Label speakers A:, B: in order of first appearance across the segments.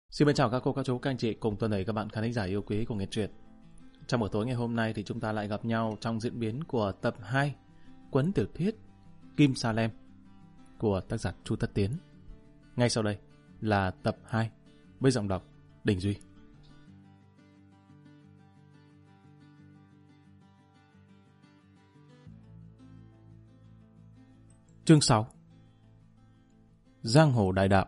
A: Xin chào các cô, các chú, các anh chị cùng toàn thể các bạn khán thính giả yêu quý của Nghe Truyện. Trong buổi tối ngày hôm nay thì chúng ta lại gặp nhau trong diễn biến của tập 2 cuốn tiểu thuyết Kim Sa Lem của tác giả Chu Tất Tiến. Ngay sau đây là tập 2 với giọng đọc Đình Duy. Chương 6. Giang hồ đại đạo.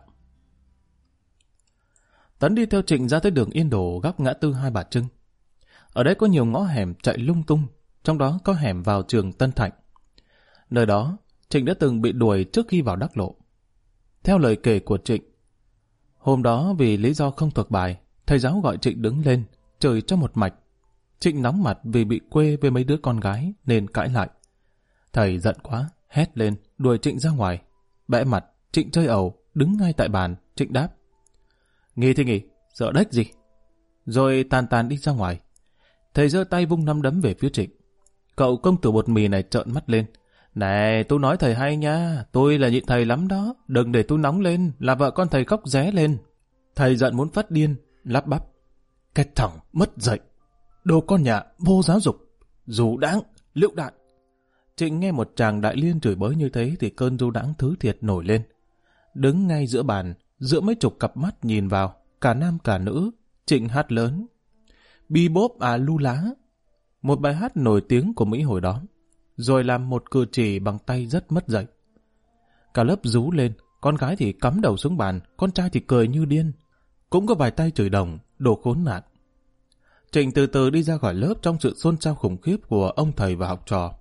A: Tấn đi theo Trịnh ra tới đường Yên Đồ góc ngã tư Hai Bà Trưng. Ở đây có nhiều ngõ hẻm chạy lung tung, trong đó có hẻm vào trường Tân Thạnh. Nơi đó, Trịnh đã từng bị đuổi trước khi vào Đắc Lộ. Theo lời kể của Trịnh, hôm đó vì lý do không thuộc bài, thầy giáo gọi Trịnh đứng lên, chửi cho một mạch. Trịnh nóng mặt vì bị quê với mấy đứa con gái nên cãi lại. Thầy giận quá, hét lên, đuổi Trịnh ra ngoài. Bẽ mặt, Trịnh chơi ẩu, đứng ngay tại bàn, Trịnh đáp: "Nghỉ thì nghỉ, sợ đếch gì." Rồi tàn đi ra ngoài. Thầy giơ tay vung nắm đấm về phía Trịnh. Cậu công tử bột mì này trợn mắt lên: "Này, tôi nói thầy hay nha, tôi là nhịn thầy lắm đó, đừng để tôi nóng lên, là vợ con thầy khóc ré lên." Thầy giận muốn phát điên, lắp bắp: "Cái thằng mất dạy, đồ con nhà vô giáo dục, dù đãng, lựu đạn." Trịnh nghe một chàng đại liên chửi bới như thế thì cơn du đãng thứ thiệt nổi lên. Đứng ngay giữa bàn, giữa mấy chục cặp mắt nhìn vào, cả nam cả nữ, Trịnh hát lớn: "Bi bốp à lu lá", một bài hát nổi tiếng của Mỹ hồi đó, rồi làm một cử chỉ bằng tay rất mất dạy. Cả lớp rú lên, con gái thì cắm đầu xuống bàn, con trai thì cười như điên. Cũng có vài tay chửi đồng, đồ khốn nạn. Trịnh từ từ đi ra khỏi lớp trong sự xôn xao khủng khiếp của ông thầy và học trò.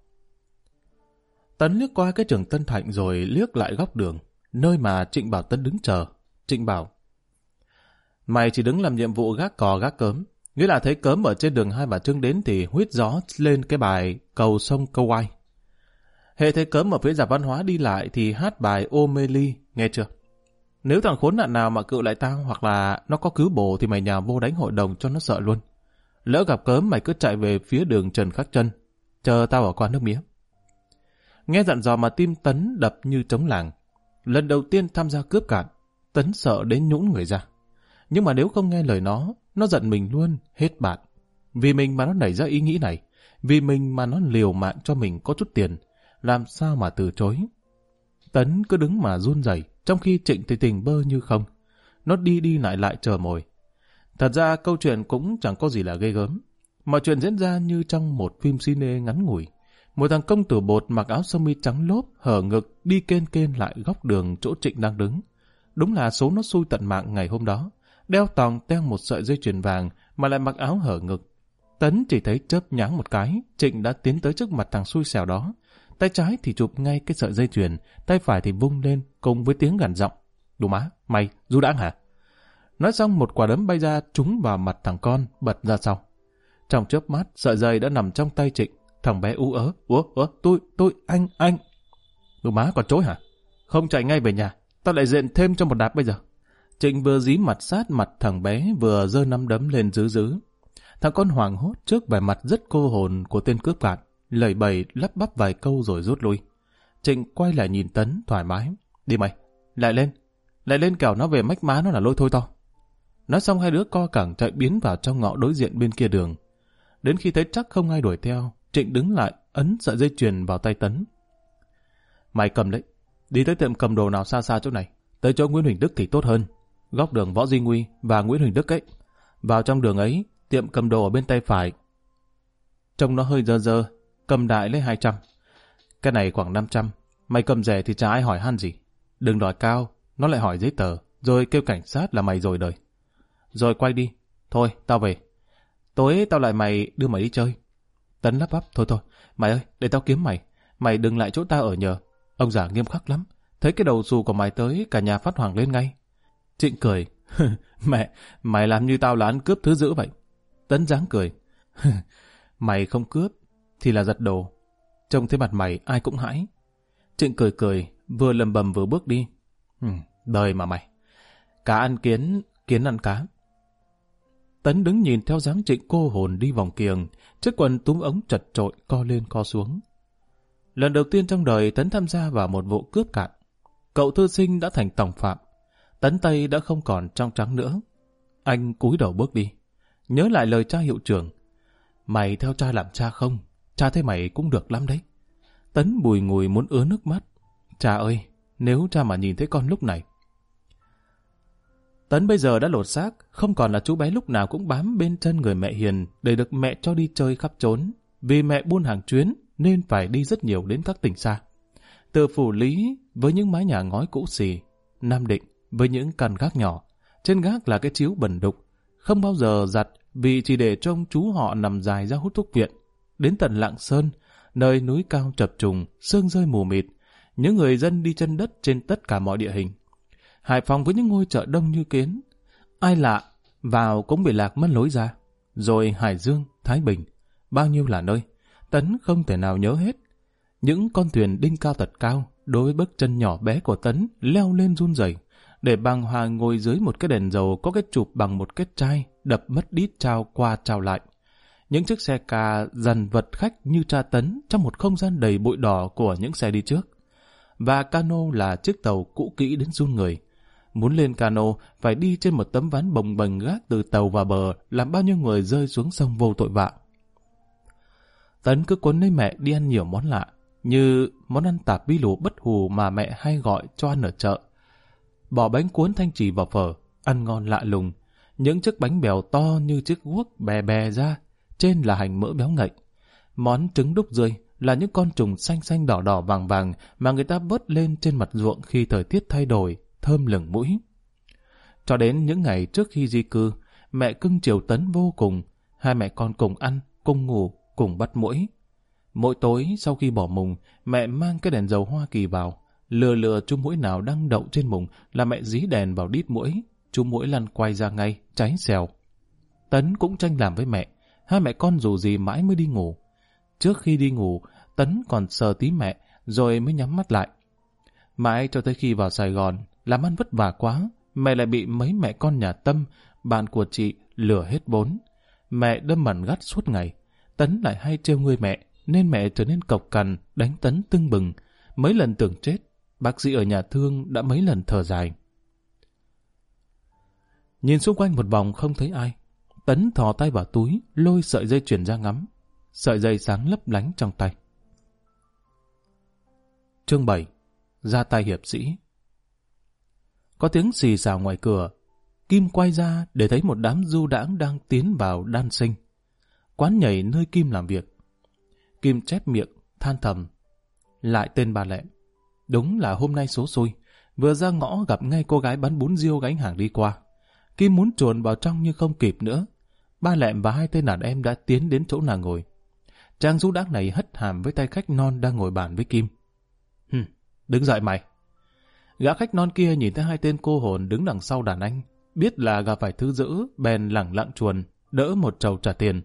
A: Tấn liếc qua cái trường Tân Thạnh rồi liếc lại góc đường, nơi mà Trịnh bảo Tấn đứng chờ. Trịnh bảo: "Mày chỉ đứng làm nhiệm vụ gác cò gác cớm, nghĩa là thấy cớm ở trên đường Hai Bà Trưng đến thì huýt gió lên cái bài cầu sông câu oai. Hệ thấy cớm ở phía Rạp Văn Hóa đi lại thì hát bài Ô Mê Ly, nghe chưa? Nếu thằng khốn nạn nào mà cự lại tao hoặc là nó có cứu bồ thì mày nhào vô đánh hội đồng cho nó sợ luôn. Lỡ gặp cớm mày cứ chạy về phía đường Trần Khắc Trân, chờ tao ở qua nước mía." Nghe dặn dò mà tim Tấn đập như trống làng. Lần đầu tiên tham gia cướp cạn, Tấn sợ đến nhũn người ra. Nhưng mà nếu không nghe lời nó giận mình luôn, hết bạn. Vì mình mà nó nảy ra ý nghĩ này, vì mình mà nó liều mạng cho mình có chút tiền, làm sao mà từ chối. Tấn cứ đứng mà run rẩy, trong khi Trịnh thì tình bơ như không. Nó đi lại chờ mồi. Thật ra câu chuyện cũng chẳng có gì là ghê gớm. Mọi chuyện diễn ra như trong một phim cine ngắn ngủi. Một thằng công tử bột mặc áo sơ mi trắng lốp, hở ngực, đi kên lại góc đường chỗ Trịnh đang đứng. Đúng là số nó xui tận mạng ngày hôm đó. Đeo tòng teo một sợi dây chuyền vàng mà lại mặc áo hở ngực. Tấn chỉ thấy chớp nhoáng một cái, Trịnh đã tiến tới trước mặt thằng xui xẻo đó. Tay trái thì chụp ngay cái sợi dây chuyền, tay phải thì vung lên cùng với tiếng gằn giọng: "Đủ má, mày du đãng hả?" Nói xong một quả đấm bay ra trúng vào mặt thằng con, bật ra sau. Trong chớp mắt, sợi dây đã nằm trong tay Trịnh. Thằng bé ú ớ: Tôi, anh." "Đủ má còn chối hả? Không chạy ngay về nhà, tao lại dện thêm cho một đạp bây giờ." Trịnh vừa dí mặt sát mặt thằng bé vừa giơ nắm đấm lên dứ. Thằng con hoảng hốt trước vẻ mặt rất cô hồn của tên cướp cạn, lẩy bẩy lắp bắp vài câu rồi rút lui. Trịnh quay lại nhìn Tấn thoải mái: "Đi mày, lại lên kẻo nó về mách má nó là lôi thôi to." Nói xong hai đứa co cẳng chạy biến vào trong ngõ đối diện bên kia đường. Đến khi thấy chắc không ai đuổi theo, Trịnh đứng lại ấn sợi dây chuyền vào tay Tấn. "Mày cầm đấy, đi tới tiệm cầm đồ nào xa chỗ này, tới chỗ Nguyễn Huỳnh Đức thì tốt hơn. Góc đường Võ Duy Nguy và Nguyễn Huỳnh Đức ấy. Vào trong đường ấy, tiệm cầm đồ ở bên tay phải. Trông nó hơi dơ, cầm đại lấy 200. Cái này khoảng 500. Mày cầm rẻ thì chả ai hỏi han gì. Đừng đòi cao, nó lại hỏi giấy tờ, rồi kêu cảnh sát là mày rồi đời. Rồi quay đi. Thôi, tao về. Tối tao lại đưa mày đi chơi." Tấn lắp bắp: Thôi, mày ơi, để tao kiếm mày. Mày đừng lại chỗ tao ở nhờ. Ông già nghiêm khắc lắm. Thấy cái đầu xù của mày tới, cả nhà phát hoảng lên ngay." Trịnh cười: Mày làm như tao là ăn cướp thứ dữ vậy." Tấn giáng cười: "Mày không cướp thì là giật đồ. Trông thấy mặt mày ai cũng hãi." Trịnh cười, vừa lầm bầm vừa bước đi. Đời mà mày. Cá ăn kiến, kiến ăn cá." Tấn đứng nhìn theo dáng Trịnh cô hồn đi vòng kiềng, chiếc quần túm ống chật chội co lên co xuống. Lần đầu tiên trong đời Tấn tham gia vào một vụ cướp cạn. Cậu thư sinh đã thành tòng phạm. Tấn Tây đã không còn trong trắng nữa. Anh cúi đầu bước đi. Nhớ lại lời cha hiệu trưởng. Mày theo cha làm cha không? Cha thấy mày cũng được lắm đấy. Tấn bùi ngùi muốn ứa nước mắt. Cha ơi, nếu cha mà nhìn thấy con lúc này. Tấn bây giờ đã lột xác, không còn là chú bé lúc nào cũng bám bên chân người mẹ hiền để được mẹ cho đi chơi khắp trốn. Vì mẹ buôn hàng chuyến nên phải đi rất nhiều đến các tỉnh xa. Từ Phủ Lý với những mái nhà ngói cũ xì, Nam Định với những căn gác nhỏ. Trên gác là cái chiếu bẩn đục, không bao giờ giặt vì chỉ để trông chú họ nằm dài ra hút thuốc viện. Đến tận Lạng Sơn, nơi núi cao chập trùng, sương rơi mù mịt, những người dân đi chân đất trên tất cả mọi địa hình. Hải Phòng với những ngôi chợ đông như kiến, ai lạ vào cũng bị lạc mất lối ra. Rồi Hải Dương, Thái Bình, bao nhiêu là nơi, Tấn không thể nào nhớ hết. Những con thuyền đinh cao tật cao, đối với bước chân nhỏ bé của Tấn leo lên run rẩy, để bàng hoàng ngồi dưới một cái đèn dầu có cái chụp bằng một cái chai đập mất đít trao qua trao lại. Những chiếc xe ca dằn vật khách như tra tấn trong một không gian đầy bụi đỏ của những xe đi trước. Và cano là chiếc tàu cũ kỹ đến run người. Muốn lên cano phải đi trên một tấm ván bồng bềnh gác từ tàu vào bờ, làm bao nhiêu người rơi xuống sông vô tội vạ. Tấn cứ quấn lấy mẹ đi ăn nhiều món lạ, như món ăn tạp bí lù bất hù mà mẹ hay gọi cho ăn ở chợ. Bỏ bánh cuốn thanh trì vào phở, ăn ngon lạ lùng. Những chiếc bánh bèo to như chiếc guốc bè bè ra, trên là hành mỡ béo ngậy. Món trứng đúc rươi là những con trùng xanh xanh đỏ đỏ vàng vàng mà người ta vớt lên trên mặt ruộng khi thời tiết thay đổi, thơm lừng mũi. Cho đến những ngày trước khi di cư, mẹ cưng chiều Tấn vô cùng. Hai mẹ con cùng ăn, cùng ngủ, cùng bắt muỗi. Mỗi tối sau khi bỏ mùng, mẹ mang cái đèn dầu Hoa Kỳ vào, lừa chú muỗi nào đang đậu trên mùng là mẹ dí đèn vào đít muỗi, chú muỗi lăn quay ra ngay, cháy xèo. Tấn cũng tranh làm với mẹ, hai mẹ con dù gì mãi mới đi ngủ. Trước khi đi ngủ, Tấn còn sờ tí mẹ, rồi mới nhắm mắt lại. Mãi cho tới khi vào Sài Gòn, làm ăn vất vả quá, mẹ lại bị mấy mẹ con nhà Tâm, bạn của chị, lừa hết vốn. Mẹ đâm mẩn gắt suốt ngày. Tấn lại hay trêu ngươi mẹ, nên mẹ trở nên cộc cằn, đánh Tấn tưng bừng. Mấy lần tưởng chết, bác sĩ ở nhà thương đã mấy lần thở dài. Nhìn xung quanh một vòng không thấy ai, Tấn thò tay vào túi, lôi sợi dây chuyền ra ngắm. Sợi dây sáng lấp lánh trong tay. Chương 7. Ra tay hiệp sĩ. Có tiếng xì xào ngoài cửa. Kim quay ra để thấy một đám du đãng đang tiến vào đan sinh. Quán nhảy nơi Kim làm việc. Kim chép miệng, than thầm. Lại tên bà Lẹm. Đúng là hôm nay số xui. Vừa ra ngõ gặp ngay cô gái bán bún riêu gánh hàng đi qua. Kim muốn chuồn vào trong nhưng không kịp nữa. Ba Lẹm và hai tên đàn em đã tiến đến chỗ nàng ngồi. Chàng du đãng này hất hàm với tay khách non đang ngồi bàn với Kim. Đứng dậy mày. Gã khách non kia nhìn thấy hai tên cô hồn đứng đằng sau đàn anh, biết là gặp phải thứ dữ, bèn lẳng lặng chuồn, đỡ một trầu trả tiền.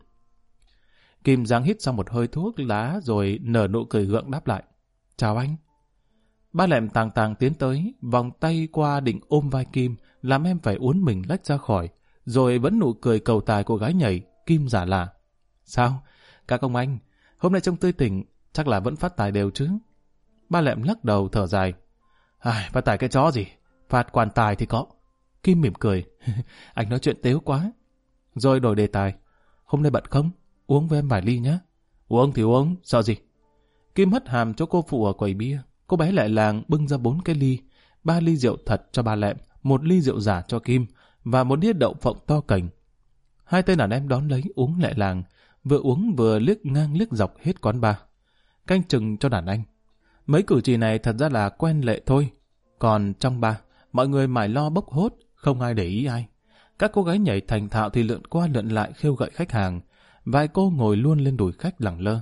A: Kim giang hít xong một hơi thuốc lá rồi nở nụ cười gượng đáp lại. Chào anh. Ba Lẹm tàng tàng tiến tới, vòng tay qua định ôm vai Kim, làm em phải uốn mình lách ra khỏi, rồi vẫn nụ cười cầu tài của gái nhảy. Kim giả lạ. Sao? Các ông anh, hôm nay trông tươi tỉnh, chắc là vẫn phát tài đều chứ? Ba Lẹm lắc đầu thở dài. Phát tài cái chó gì? Phạt quan tài thì có. Kim mỉm cười. Anh nói chuyện tếu quá. Rồi đổi đề tài. Hôm nay bận không? Uống với em vài ly nhé. Uống thì uống, sợ gì? Kim hất hàm cho cô phụ ở quầy bia. Cô bé lại làng bưng ra 4 cái ly. 3 ly rượu thật cho ba Lẹm, 1 ly rượu giả cho Kim và 1 đĩa đậu phộng to cành. Hai tên đàn em đón lấy uống lại làng, vừa uống vừa liếc ngang liếc dọc hết quán bar. Canh chừng cho đàn anh. Mấy cử chỉ này thật ra là quen lệ thôi. Còn trong bar, mọi người mải lo bốc hốt, không ai để ý ai. Các cô gái nhảy thành thạo thì lượn qua lượn lại khêu gợi khách hàng. Vài cô ngồi luôn lên đùi khách lẳng lơ.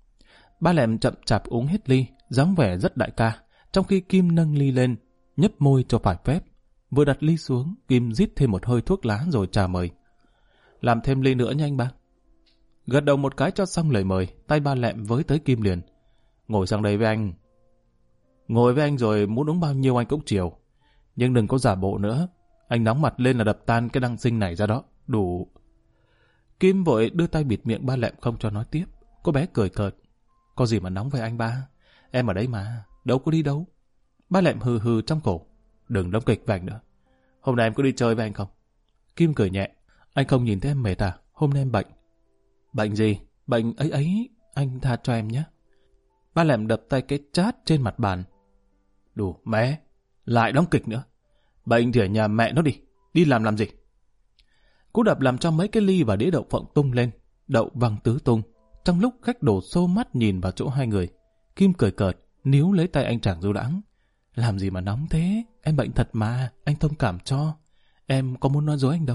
A: Ba Lẹm chậm chạp uống hết ly, dáng vẻ rất đại ca, trong khi Kim nâng ly lên, nhấp môi cho phải phép. Vừa đặt ly xuống, Kim rít thêm một hơi thuốc lá rồi chào mời. Làm thêm ly nữa nha anh ba. Gật đầu một cái cho xong lời mời, tay ba Lẹm với tới Kim liền. Ngồi sang đây với anh. Ngồi với anh rồi muốn uống bao nhiêu anh cũng chiều. Nhưng đừng có giả bộ nữa. Anh nóng mặt lên là đập tan cái đăng sinh này ra đó. Đủ. Kim vội đưa tay bịt miệng ba Lẹm không cho nói tiếp. Cô bé cười cợt. Có gì mà nóng với anh ba? Em ở đấy mà. Đâu có đi đâu. Ba Lẹm hừ hừ trong cổ. Đừng đóng kịch với anh nữa. Hôm nay em có đi chơi với anh không? Kim cười nhẹ. Anh không nhìn thấy em mệt à? Hôm nay em bệnh. Bệnh gì? Bệnh ấy, anh tha cho em nhé. Ba Lẹm đập tay cái chát trên mặt bàn. Đủ mẹ, lại đóng kịch nữa. Bệnh thì ở nhà mẹ nó đi làm gì? Cú đập làm cho mấy cái ly và đĩa đậu phộng tung lên, đậu văng tứ tung. Trong lúc khách đổ xô mắt nhìn vào chỗ hai người, Kim cười cợt, níu lấy tay anh chàng Du Đãng. Làm gì mà nóng thế? Em bệnh thật mà, anh thông cảm cho. Em có muốn nói dối anh đâu.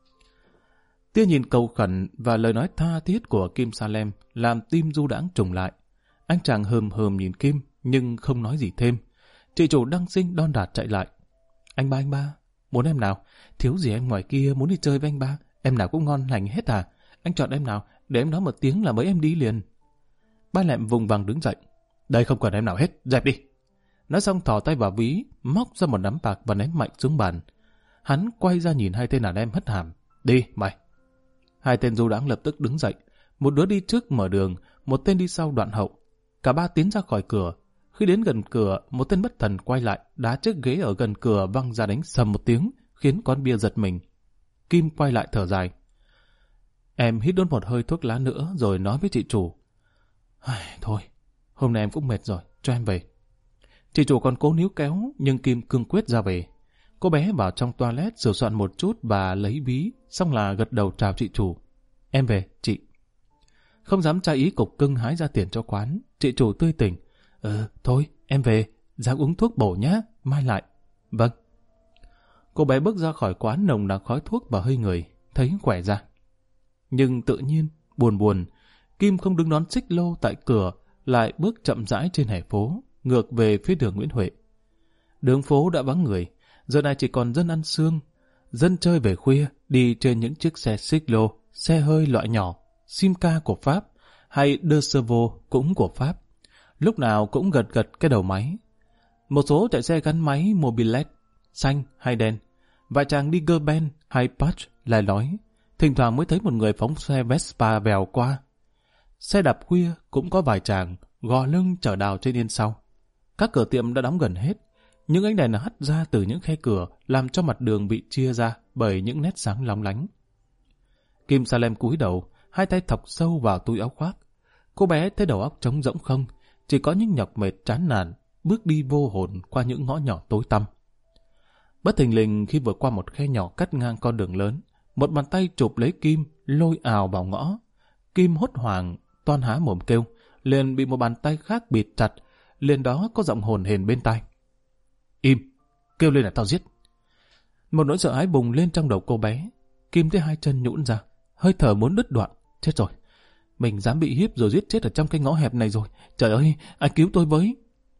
A: Tia nhìn cầu khẩn và lời nói tha thiết của Kim Salem làm tim Du Đãng trùng lại. Anh chàng hờm nhìn Kim nhưng không nói gì thêm. Chị chủ Đăng Sinh đon đạt chạy lại. Anh ba, muốn em nào? Thiếu gì em ngoài kia muốn đi chơi với anh ba? Em nào cũng ngon lành hết à? Anh chọn em nào? Để em nói một tiếng là mấy em đi liền. Ba Lẹm vùng vằng đứng dậy. Đây không cần em nào hết, dẹp đi. Nói xong thò tay vào ví, móc ra một nắm bạc và ném mạnh xuống bàn. Hắn quay ra nhìn hai tên đàn em hất hàm. Đi, mày. Hai tên Du Đãng lập tức đứng dậy. Một đứa đi trước mở đường, một tên đi sau đoạn hậu. Cả ba tiến ra khỏi cửa. Khi đến gần cửa, một tên bất thần quay lại, đá chiếc ghế ở gần cửa văng ra đánh sầm một tiếng, khiến quán bia giật mình. Kim quay lại thở dài. Em hít đốt một hơi thuốc lá nữa rồi nói với chị chủ. Thôi, hôm nay em cũng mệt rồi, cho em về. Chị chủ còn cố níu kéo, nhưng Kim cương quyết ra về. Cô bé vào trong toilet sửa soạn một chút và lấy ví, xong là gật đầu chào chị chủ. Em về, chị. Không dám tra ý cục cưng hái ra tiền cho quán, chị chủ tươi tỉnh. Thôi, em về, ra uống thuốc bổ nhá, mai lại. Vâng. Cô bé bước ra khỏi quán nồng nặc khói thuốc và hơi người, thấy khỏe ra. Nhưng tự nhiên, buồn, Kim không đứng đón xích lô tại cửa, lại bước chậm rãi trên hè phố, ngược về phía đường Nguyễn Huệ. Đường phố đã vắng người, giờ này chỉ còn dân ăn sương. Dân chơi về khuya, đi trên những chiếc xe xích lô, xe hơi loại nhỏ, Simca của Pháp, hay De Servo cũng của Pháp. Lúc nào cũng gật cái đầu máy. Một số chạy xe gắn máy Mobilet, xanh hay đen. Vài chàng đi gơ ben hay patch lai lói. Thỉnh thoảng mới thấy một người phóng xe Vespa vèo qua. Xe đạp khuya cũng có vài chàng gò lưng chở đào trên yên sau. Các cửa tiệm đã đóng gần hết. Những ánh đèn hắt ra từ những khe cửa làm cho mặt đường bị chia ra bởi những nét sáng lóng lánh. Kim Salem cúi đầu, hai tay thọc sâu vào túi áo khoác. Cô bé thấy đầu óc trống rỗng không, chỉ có những nhọc mệt chán nản, bước đi vô hồn qua những ngõ nhỏ tối tăm. Bất thình lình khi vượt qua một khe nhỏ cắt ngang con đường lớn, một bàn tay chụp lấy Kim, lôi ào vào ngõ. Kim hốt hoảng, toan há mồm kêu, liền bị một bàn tay khác bịt chặt, liền đó có giọng hồn hển bên tai. Im, kêu lên là tao giết. Một nỗi sợ hãi bùng lên trong đầu cô bé. Kim thấy hai chân nhũn ra, hơi thở muốn đứt đoạn. Chết rồi, mình dám bị hiếp rồi giết chết ở trong cái ngõ hẹp này rồi. Trời ơi, ai cứu tôi với.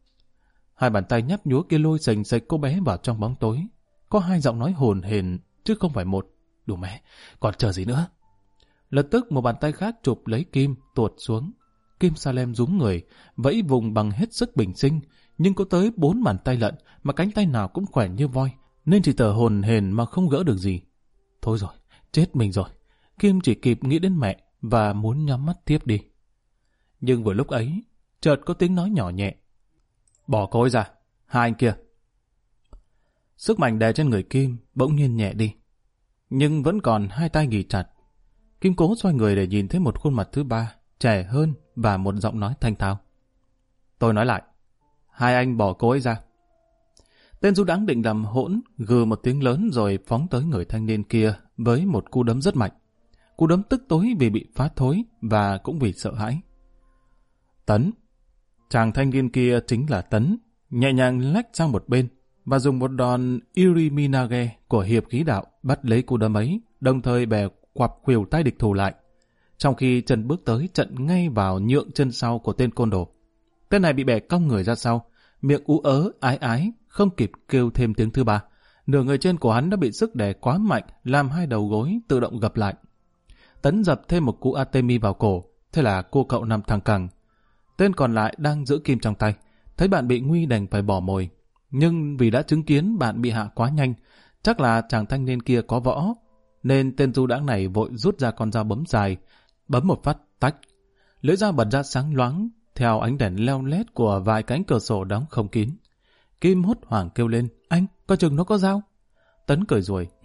A: Hai bàn tay nhấp nhúa kia lôi sành sạch cô bé vào trong bóng tối. Có hai giọng nói hồn hển chứ không phải một. Đủ mẹ, còn chờ gì nữa. Lập tức một bàn tay khác chụp lấy Kim, tuột xuống. Kim Salem rúm người, vẫy vùng bằng hết sức bình sinh, nhưng có tới 4 bàn tay lận mà cánh tay nào cũng khỏe như voi, nên chỉ thở hồn hển mà không gỡ được gì. Thôi rồi, chết mình rồi. Kim chỉ kịp nghĩ đến mẹ và muốn nhắm mắt tiếp đi. Nhưng vừa lúc ấy, chợt có tiếng nói nhỏ nhẹ. Bỏ cô ấy ra, hai anh kia. Sức mạnh đè trên người Kim bỗng nhiên nhẹ đi, nhưng vẫn còn hai tay ghì chặt. Kim cố xoay người để nhìn thấy một khuôn mặt thứ ba, trẻ hơn và một giọng nói thanh thao. Tôi nói lại, hai anh bỏ cô ấy ra. Tên Du Đãng định làm hỗn, gừ một tiếng lớn rồi phóng tới người thanh niên kia với một cú đấm rất mạnh. Cú đấm tức tối vì bị phá thối và cũng vì sợ hãi. Tấn, chàng thanh niên kia chính là Tấn, nhẹ nhàng lách sang một bên và dùng một đòn Iriminage của hiệp khí đạo bắt lấy cú đấm ấy, đồng thời bè quặp khuỷu tay địch thủ lại. Trong khi chân bước tới trận ngay vào nhượng chân sau của tên côn đồ. Tên này bị bẻ cong người ra sau, miệng ú ớ ái, không kịp kêu thêm tiếng thứ ba. Nửa người trên của hắn đã bị sức đè quá mạnh, làm hai đầu gối tự động gập lại. Tấn dập thêm một cú Atemi vào cổ, thế là cô cậu nằm thẳng cẳng. Tên còn lại đang giữ kim trong tay, thấy bạn bị nguy đành phải bỏ mồi. Nhưng vì đã chứng kiến bạn bị hạ quá nhanh, chắc là chàng thanh niên kia có võ, nên tên Du Đãng này vội rút ra con dao bấm dài, bấm một phát tách. Lưỡi dao bật ra sáng loáng, theo ánh đèn leo lét của vài cánh cửa sổ đóng không kín. Kim hốt hoảng kêu lên, anh, coi chừng nó có dao. Tấn cười rồi,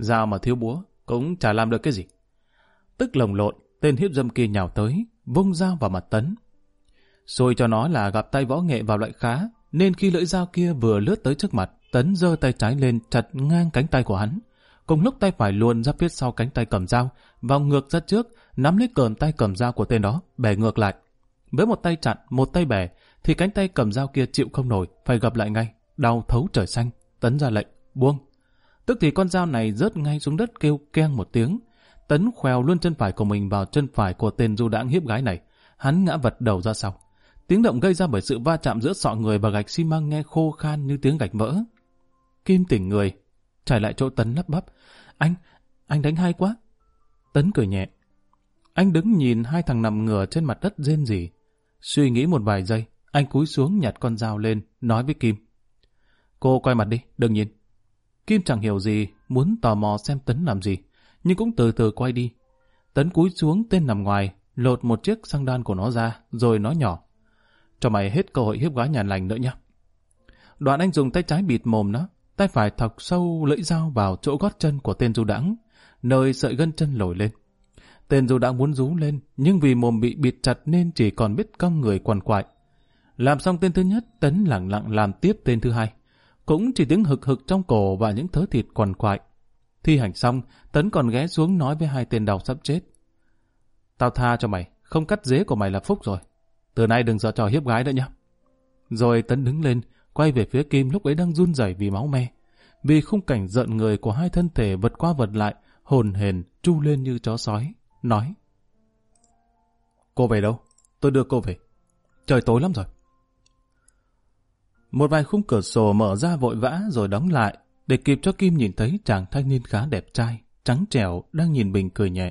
A: Dao mà thiếu búa, cũng chả làm được cái gì. Tức lồng lộn, tên hiếp dâm kia nhào tới, vung dao vào mặt Tấn. Xui cho nó là gặp tay võ nghệ vào loại khá, nên khi lưỡi dao kia vừa lướt tới trước mặt, Tấn giơ tay trái lên chặt ngang cánh tay của hắn. Cùng lúc tay phải luồn ra phía sau cánh tay cầm dao, vòng ngược ra trước, nắm lấy cườm tay cầm dao của tên đó, bẻ ngược lại. Với một tay chặn, một tay bẻ, thì cánh tay cầm dao kia chịu không nổi, phải gập lại ngay, đau thấu trời xanh. Tấn ra lệnh, buông. Tức thì con dao này rớt ngay xuống đất kêu keng một tiếng. Tấn khoèo luôn chân phải của mình vào chân phải của tên du đãng hiếp gái này. Hắn ngã vật đầu ra sau. Tiếng động gây ra bởi sự va chạm giữa sọ người và gạch xi măng nghe khô khan như tiếng gạch vỡ. Kim tỉnh người, chạy lại chỗ Tấn lắp bắp. Anh đánh hay quá. Tấn cười nhẹ. Anh đứng nhìn hai thằng nằm ngửa trên mặt đất rên rỉ. Suy nghĩ một vài giây, anh cúi xuống nhặt con dao lên, nói với Kim. Cô quay mặt đi, đừng nhìn. Kim chẳng hiểu gì, muốn tò mò xem Tấn làm gì, nhưng cũng từ từ quay đi. Tấn cúi xuống tên nằm ngoài, lột một chiếc xăng đan của nó ra, rồi nói nhỏ. Cho mày hết cơ hội hiếp gái nhà lành nữa nhé. Đoạn anh dùng tay trái bịt mồm nó, tay phải thọc sâu lưỡi dao vào chỗ gót chân của tên du đãng, nơi sợi gân chân nổi lên. Tên du đãng muốn rú lên, nhưng vì mồm bị bịt chặt nên chỉ còn biết cong người quằn quại. Làm xong tên thứ nhất, Tấn lẳng lặng làm tiếp tên thứ hai. Cũng chỉ tiếng hực hực trong cổ và những thớ thịt quằn quại. Thi hành xong, Tấn còn ghé xuống nói với hai tên đau sắp chết. Tao tha cho mày, không cắt dế của mày là phúc rồi. Từ nay đừng giở trò hiếp gái nữa nhé. Rồi Tấn đứng lên, quay về phía Kim lúc ấy đang run rẩy vì máu me. Vì khung cảnh giận người của hai thân thể vật qua vật lại, hồn hển tru lên như chó sói, nói. Cô về đâu? Tôi đưa cô về. Trời tối lắm rồi. Một vài khung cửa sổ mở ra vội vã rồi đóng lại, để kịp cho Kim nhìn thấy chàng thanh niên khá đẹp trai, trắng trẻo, đang nhìn mình cười nhẹ.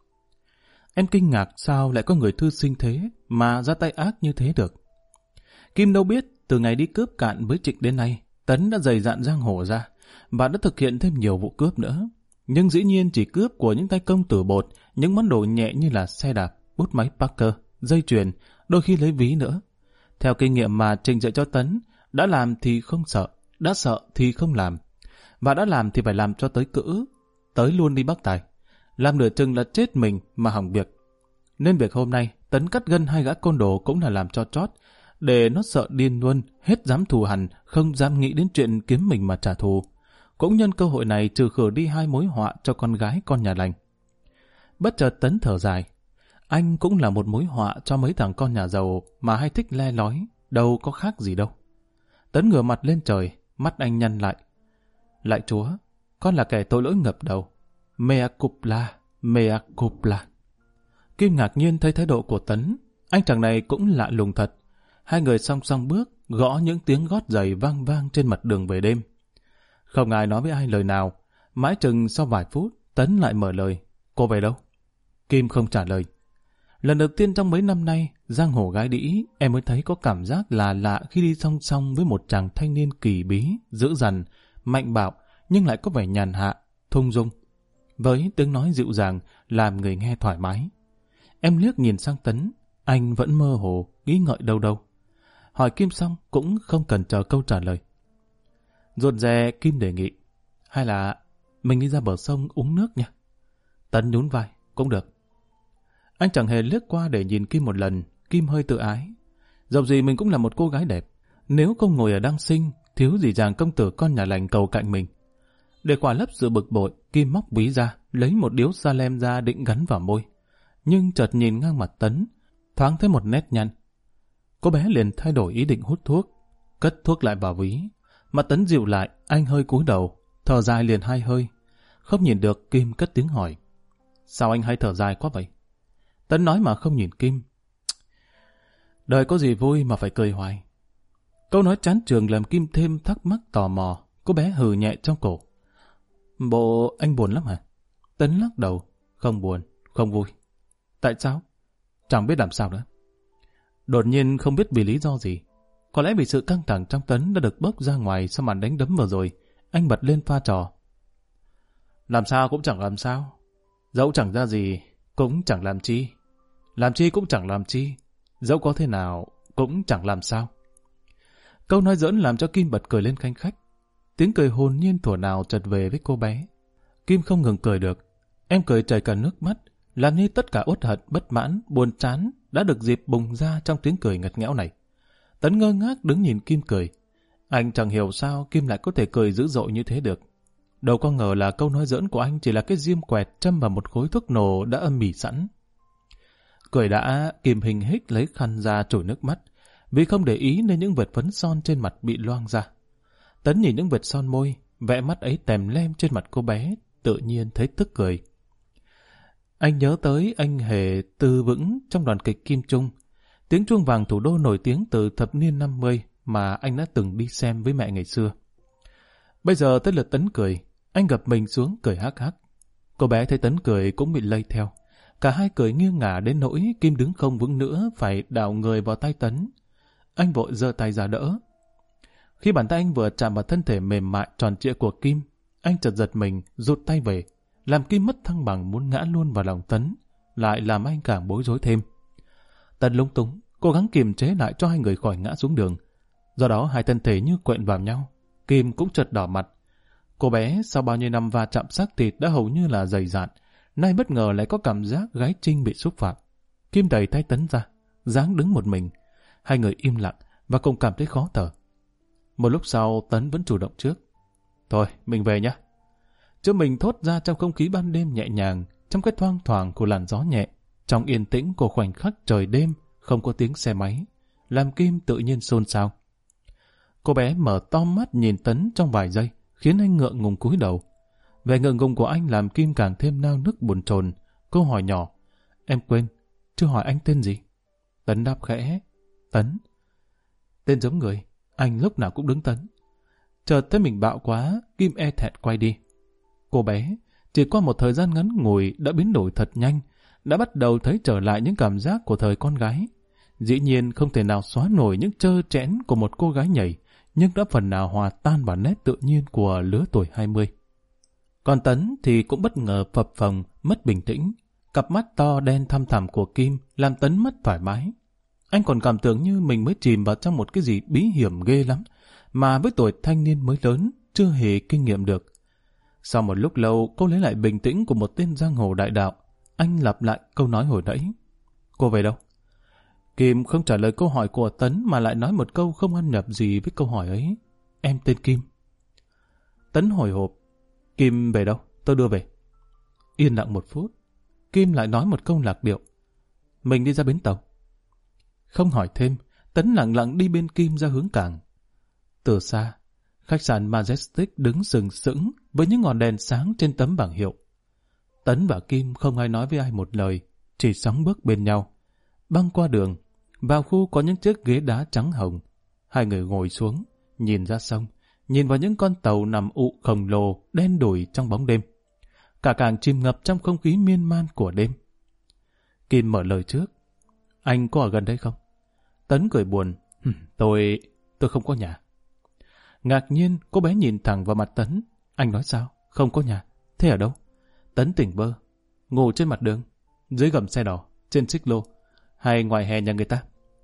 A: Em kinh ngạc sao lại có người thư sinh thế mà ra tay ác như thế được. Kim đâu biết, từ ngày đi cướp cạn với Trịnh đến nay, Tấn đã dày dạn giang hồ ra, và đã thực hiện thêm nhiều vụ cướp nữa. Nhưng dĩ nhiên chỉ cướp của những tay công tử bột, những món đồ nhẹ như là xe đạp, bút máy Parker, dây chuyền, đôi khi lấy ví nữa. Theo kinh nghiệm mà Trịnh dạy cho Tấn, đã làm thì không sợ, đã sợ thì không làm. Và đã làm thì phải làm cho tới cữ, tới luôn đi bác tài. Làm nửa chừng là chết mình mà hỏng việc. Nên việc hôm nay, Tấn cắt gân hai gã côn đồ cũng là làm cho chót, để nó sợ điên luôn, hết dám thù hằn, không dám nghĩ đến chuyện kiếm mình mà trả thù. Cũng nhân cơ hội này trừ khử đi hai mối họa cho con gái con nhà lành. Bất chợt Tấn thở dài. Anh cũng là một mối họa cho mấy thằng con nhà giàu mà hay thích le lói, đâu có khác gì đâu. Tấn ngửa mặt lên trời, mắt anh nhăn lại. Lạy Chúa, con là kẻ tội lỗi ngập đầu. Mea culpa, mea culpa. Kim ngạc nhiên thấy thái độ của Tấn. Anh chàng này cũng lạ lùng thật. Hai người song song bước, gõ những tiếng gót giày vang vang trên mặt đường về đêm. Không ai nói với ai lời nào. Mãi chừng sau vài phút, Tấn lại mở lời. Cô về đâu? Kim không trả lời. Lần đầu tiên trong mấy năm nay, giang hồ gái đĩ, em mới thấy có cảm giác là lạ khi đi song song với một chàng thanh niên kỳ bí, dữ dằn, mạnh bạo, nhưng lại có vẻ nhàn hạ, thung dung. Với tiếng nói dịu dàng, làm người nghe thoải mái. Em liếc nhìn sang Tấn, anh vẫn mơ hồ, nghĩ ngợi đâu đâu. Hỏi Kim xong cũng không cần chờ câu trả lời. Rụt rè Kim đề nghị. Hay là mình đi ra bờ sông uống nước nha. Tấn nhún vai, cũng được. Anh chẳng hề liếc qua để nhìn Kim một lần, Kim hơi tự ái. Dẫu gì mình cũng là một cô gái đẹp. Nếu không ngồi ở Đăng Sinh, thiếu gì chàng công tử con nhà lành cầu cạnh mình. Để khỏa lấp sự bực bội, Kim móc ví ra, lấy một điếu Salem ra định gắn vào môi. Nhưng chợt nhìn ngang mặt Tấn, thoáng thấy một nét nhăn. Cô bé liền thay đổi ý định hút thuốc, cất thuốc lại vào ví. Mặt Tấn dịu lại, anh hơi cúi đầu, thở dài liền hai hơi. Không nhìn được, Kim cất tiếng hỏi. Sao anh hay thở dài quá vậy? Tấn nói mà không nhìn Kim. Đời có gì vui mà phải cười hoài. Câu nói chán chường làm Kim thêm thắc mắc tò mò. Cô bé hừ nhẹ trong cổ. Bộ anh buồn lắm hả? Tấn lắc đầu. Không buồn, không vui. Tại sao? Chẳng biết làm sao nữa. Đột nhiên không biết vì lý do gì. Có lẽ vì sự căng thẳng trong Tấn đã được bốc ra ngoài sau màn đánh đấm vừa rồi. Anh bật lên pha trò. Làm sao cũng chẳng làm sao. Dẫu chẳng ra gì, cũng chẳng làm chi. Làm chi cũng chẳng làm chi. Dẫu có thế nào, cũng chẳng làm sao. Câu nói giỡn làm cho Kim bật cười lên khanh khách. Tiếng cười hồn nhiên thuở nào chợt về với cô bé. Kim không ngừng cười được. Em cười chảy cả nước mắt, làm như tất cả uất hận, bất mãn, buồn chán đã được dịp bùng ra trong tiếng cười ngặt nghẽo này. Tấn ngơ ngác đứng nhìn Kim cười. Anh chẳng hiểu sao Kim lại có thể cười dữ dội như thế được. Đâu có ngờ là câu nói giỡn của anh chỉ là cái diêm quẹt châm vào một khối thuốc nổ đã âm mỉ sẵn. Cười đã, Kim hình hích lấy khăn ra trùi nước mắt, vì không để ý nên những vệt phấn son trên mặt bị loang ra. Tấn nhìn những vệt son môi, vẽ mắt ấy tèm lem trên mặt cô bé, tự nhiên thấy tức cười. Anh nhớ tới anh Hề Tư Vững trong đoàn kịch Kim Trung, tiếng chuông vàng thủ đô nổi tiếng từ thập niên 50 mà anh đã từng đi xem với mẹ ngày xưa. Bây giờ tới lượt Tấn cười, anh gập mình xuống cười hắc hắc. Cô bé thấy Tấn cười cũng bị lây theo. Cả hai cười nghiêng ngả đến nỗi Kim đứng không vững nữa phải đảo người vào tay Tấn. Anh vội giơ tay ra đỡ. Khi bàn tay anh vừa chạm vào thân thể mềm mại tròn trịa của Kim, anh chợt giật mình rụt tay về, làm Kim mất thăng bằng muốn ngã luôn vào lòng Tấn, lại làm anh càng bối rối thêm. Tấn lúng túng, cố gắng kiềm chế lại cho hai người khỏi ngã xuống đường. Do đó hai thân thể như quện vào nhau. Kim cũng chợt đỏ mặt. Cô bé sau bao nhiêu năm va chạm xác thịt đã hầu như là dày dạn, nay bất ngờ lại có cảm giác gái trinh bị xúc phạm. Kim đẩy tay Tấn ra, dáng đứng một mình. Hai người im lặng và cùng cảm thấy khó thở. Một lúc sau Tấn vẫn chủ động trước. Thôi, mình về nhé. Chữ mình thốt ra trong không khí ban đêm nhẹ nhàng, trong cái thoang thoảng của làn gió nhẹ, trong yên tĩnh của khoảnh khắc trời đêm, không có tiếng xe máy, làm Kim tự nhiên xôn xao. Cô bé mở to mắt nhìn Tấn trong vài giây, khiến anh ngượng ngùng cúi đầu. Vẻ ngượng ngùng của anh làm Kim càng thêm nao nức buồn chồn. Cô hỏi nhỏ, em quên, chưa hỏi anh tên gì? Tấn đáp khẽ, Tấn. Tên giống người, anh lúc nào cũng đứng Tấn. Chợt thấy mình bạo quá, Kim e thẹn quay đi. Cô bé, chỉ qua một thời gian ngắn ngủi đã biến đổi thật nhanh, đã bắt đầu thấy trở lại những cảm giác của thời con gái. Dĩ nhiên không thể nào xóa nổi những trơ trẽn của một cô gái nhảy, nhưng đã phần nào hòa tan vào nét tự nhiên của lứa tuổi 20. Còn Tấn thì cũng bất ngờ phập phồng, mất bình tĩnh. Cặp mắt to đen thăm thẳm của Kim làm Tấn mất thoải mái. Anh còn cảm tưởng như mình mới chìm vào trong một cái gì bí hiểm ghê lắm, mà với tuổi thanh niên mới lớn, chưa hề kinh nghiệm được. Sau một lúc lâu, cô lấy lại bình tĩnh của một tên giang hồ đại đạo. Anh lặp lại câu nói hồi nãy. Cô về đâu? Kim không trả lời câu hỏi của Tấn mà lại nói một câu không ăn nhập gì với câu hỏi ấy. Em tên Kim. Tấn hồi hộp. Kim về đâu? Tôi đưa về. Yên lặng một phút. Kim lại nói một câu lạc điệu. Mình đi ra bến tàu. Không hỏi thêm, Tấn lặng lặng đi bên Kim ra hướng cảng. Từ xa, khách sạn Majestic đứng sừng sững với những ngọn đèn sáng trên tấm bảng hiệu. Tấn và Kim không ai nói với ai một lời, chỉ sóng bước bên nhau. Băng qua đường, vào khu có những chiếc ghế đá trắng hồng. Hai người ngồi xuống, nhìn ra sông, nhìn vào những con tàu nằm ụ khổng lồ, đen đủi trong bóng đêm. Cả cảng chìm ngập trong không khí miên man của đêm. Kim mở lời trước. Anh có ở gần đây không? Tấn cười buồn. Tôi không có nhà. Ngạc nhiên, cô bé nhìn thẳng vào mặt Tấn. Anh nói sao? Không có nhà. Thế ở đâu? Tấn tỉnh bơ. Ngủ trên mặt đường, dưới gầm xe đỏ, trên xích lô, hay ngoài hè nhà người ta.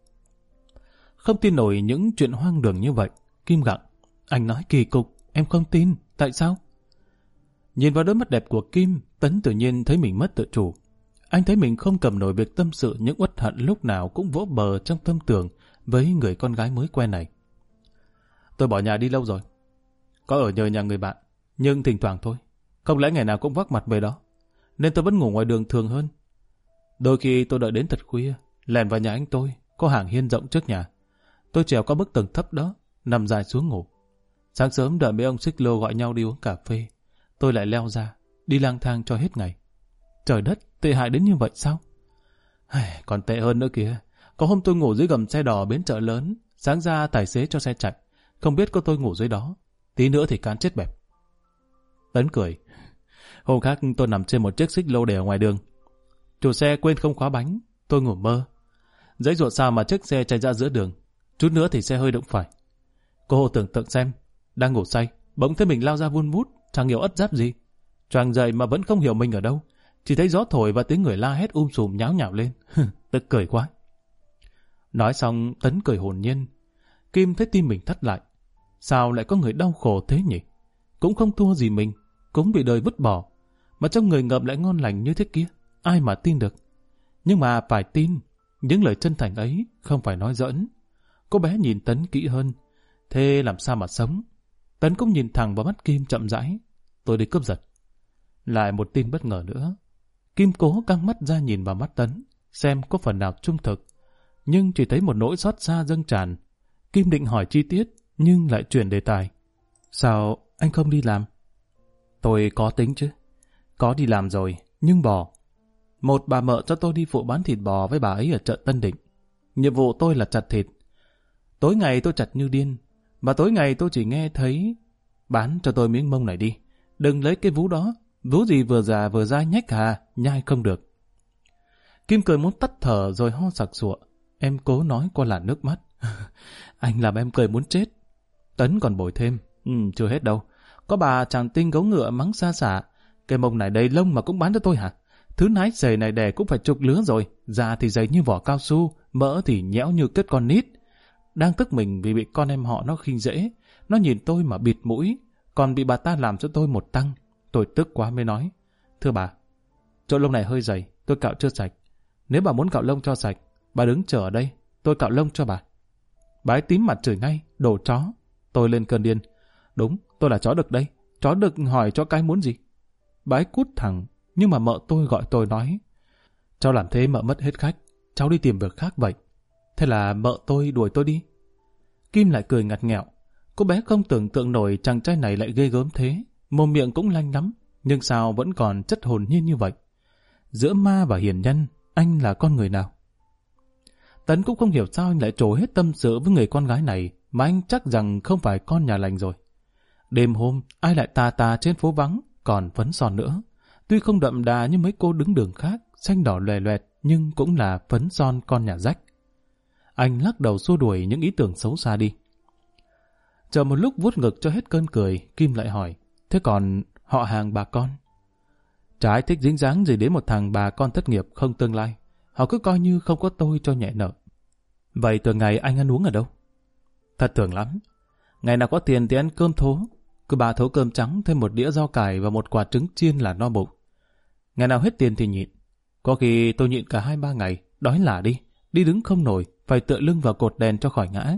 A: Không tin nổi những chuyện hoang đường như vậy. Kim gặng. Anh nói kỳ cục, em không tin. Tại sao? Nhìn vào đôi mắt đẹp của Kim, Tấn tự nhiên thấy mình mất tự chủ. Anh thấy mình không cầm nổi việc tâm sự những uất hận lúc nào cũng vỗ bờ trong tâm tưởng với người con gái mới quen này. Tôi bỏ nhà đi lâu rồi. Có ở nhờ nhà người bạn, nhưng thỉnh thoảng thôi. Không lẽ ngày nào cũng vác mặt về đó. Nên tôi vẫn ngủ ngoài đường thường hơn. Đôi khi tôi đợi đến thật khuya, lẻn vào nhà anh tôi, có hàng hiên rộng trước nhà. Tôi trèo qua bức tường thấp đó, nằm dài xuống ngủ. Sáng sớm đợi mấy ông xích lô gọi nhau đi uống cà phê. Tôi lại leo ra, đi lang thang cho hết ngày. Trời đất, tệ hại đến như vậy sao? Còn tệ hơn nữa kìa. Có hôm tôi ngủ dưới gầm xe đỏ bến chợ lớn, sáng ra tài xế cho xe chạy. Không biết có tôi ngủ dưới đó, tí nữa thì cán chết bẹp. Tấn cười. Hôm khác tôi nằm trên một chiếc xích lô để ở ngoài đường. Chủ xe quên không khóa bánh, tôi ngủ mơ. Giấy ruột sao mà chiếc xe chạy ra giữa đường. Chút nữa thì xe hơi đụng phải. Cô Hồ tưởng tượng xem, đang ngủ say, bỗng thấy mình lao ra vun vút, chẳng hiểu ất giáp gì. Choàng dậy mà vẫn không hiểu mình ở đâu. Chỉ thấy gió thổi và tiếng người la hét sùm nháo nhào lên. Tức cười quá. Nói xong Tấn cười hồn nhiên. Kim thấy tim mình thắt lại. Sao lại có người đau khổ thế nhỉ? Cũng không thua gì mình, cũng bị đời vứt bỏ, mà trong người ngậm lại ngon lành như thế kia, ai mà tin được. Nhưng mà phải tin, những lời chân thành ấy không phải nói giỡn. Cô bé nhìn Tấn kỹ hơn, thế làm sao mà sống? Tấn cũng nhìn thẳng vào mắt Kim chậm rãi. Tôi đi cướp giật. Lại một tin bất ngờ nữa. Kim cố căng mắt ra nhìn vào mắt Tấn, xem có phần nào trung thực. Nhưng chỉ thấy một nỗi xót xa dâng tràn. Kim định hỏi chi tiết, nhưng lại chuyển đề tài. Sao anh không đi làm? Tôi có tính chứ. Có đi làm rồi, nhưng bỏ. Một bà mợ cho tôi đi phụ bán thịt bò với bà ấy ở chợ Tân Định. Nhiệm vụ tôi là chặt thịt. Tối ngày tôi chặt như điên, và tối ngày tôi chỉ nghe thấy bán cho tôi miếng mông này đi. Đừng lấy cái vú đó, vú gì vừa già vừa dai nhách hà, nhai không được. Kim cười muốn tắt thở rồi ho sặc sụa. Em cố nói qua làn nước mắt. Anh làm em cười muốn chết. Tấn còn bồi thêm. Chưa hết đâu. Có bà chàng tinh gấu ngựa mắng xa xả. Cái mông này đầy lông mà cũng bán cho tôi hả? Thứ nái dày này đẻ cũng phải chục lứa rồi. Da thì dày như vỏ cao su, mỡ thì nhẽo như kết con nít. Đang tức mình vì bị con em họ nó khinh dễ. Nó nhìn tôi mà bịt mũi. Còn bị bà ta làm cho tôi một tăng. Tôi tức quá mới nói. Thưa bà, chỗ lông này hơi dày, tôi cạo chưa sạch. Nếu bà muốn cạo lông cho sạch, bà đứng chờ ở đây, tôi cạo lông cho bà. Bà ấy tím mặt chửi ngay, đồ chó. Tôi lên cơn điên. Đúng, tôi là chó đực đây. Chó đực hỏi cho cái muốn gì? Bà ấy cút thẳng, nhưng mà mợ tôi gọi tôi nói. Cháu làm thế mợ mất hết khách, cháu đi tìm việc khác vậy. Thế là mợ tôi đuổi tôi đi. Kim lại cười ngặt nghẹo. Cô bé không tưởng tượng nổi chàng trai này lại ghê gớm thế. Mồm miệng cũng lanh lắm, nhưng sao vẫn còn chất hồn nhiên như vậy? Giữa ma và hiền nhân, anh là con người nào? Tấn cũng không hiểu sao anh lại trổ hết tâm sự với người con gái này, mà anh chắc rằng không phải con nhà lành rồi. Đêm hôm, ai lại tà tà trên phố vắng, còn phấn son nữa. Tuy không đậm đà như mấy cô đứng đường khác, xanh đỏ lòe loẹt, nhưng cũng là phấn son con nhà rách. Anh lắc đầu xua đuổi những ý tưởng xấu xa đi. Chờ một lúc vuốt ngực cho hết cơn cười, Kim lại hỏi, thế còn họ hàng bà con? Chả ai thích dính dáng gì đến một thằng bà con thất nghiệp không tương lai. Họ cứ coi như không có tôi cho nhẹ nợ. Vậy thường ngày anh ăn uống ở đâu? Thật thường lắm. Ngày nào có tiền thì ăn cơm thố. Cứ 3 thố cơm trắng thêm một đĩa rau cải và một quả trứng chiên là no bụng. Ngày nào hết tiền thì nhịn. Có khi tôi nhịn cả 2-3 ngày, đói lả đi. Đi đứng không nổi, phải tựa lưng vào cột đèn cho khỏi ngã.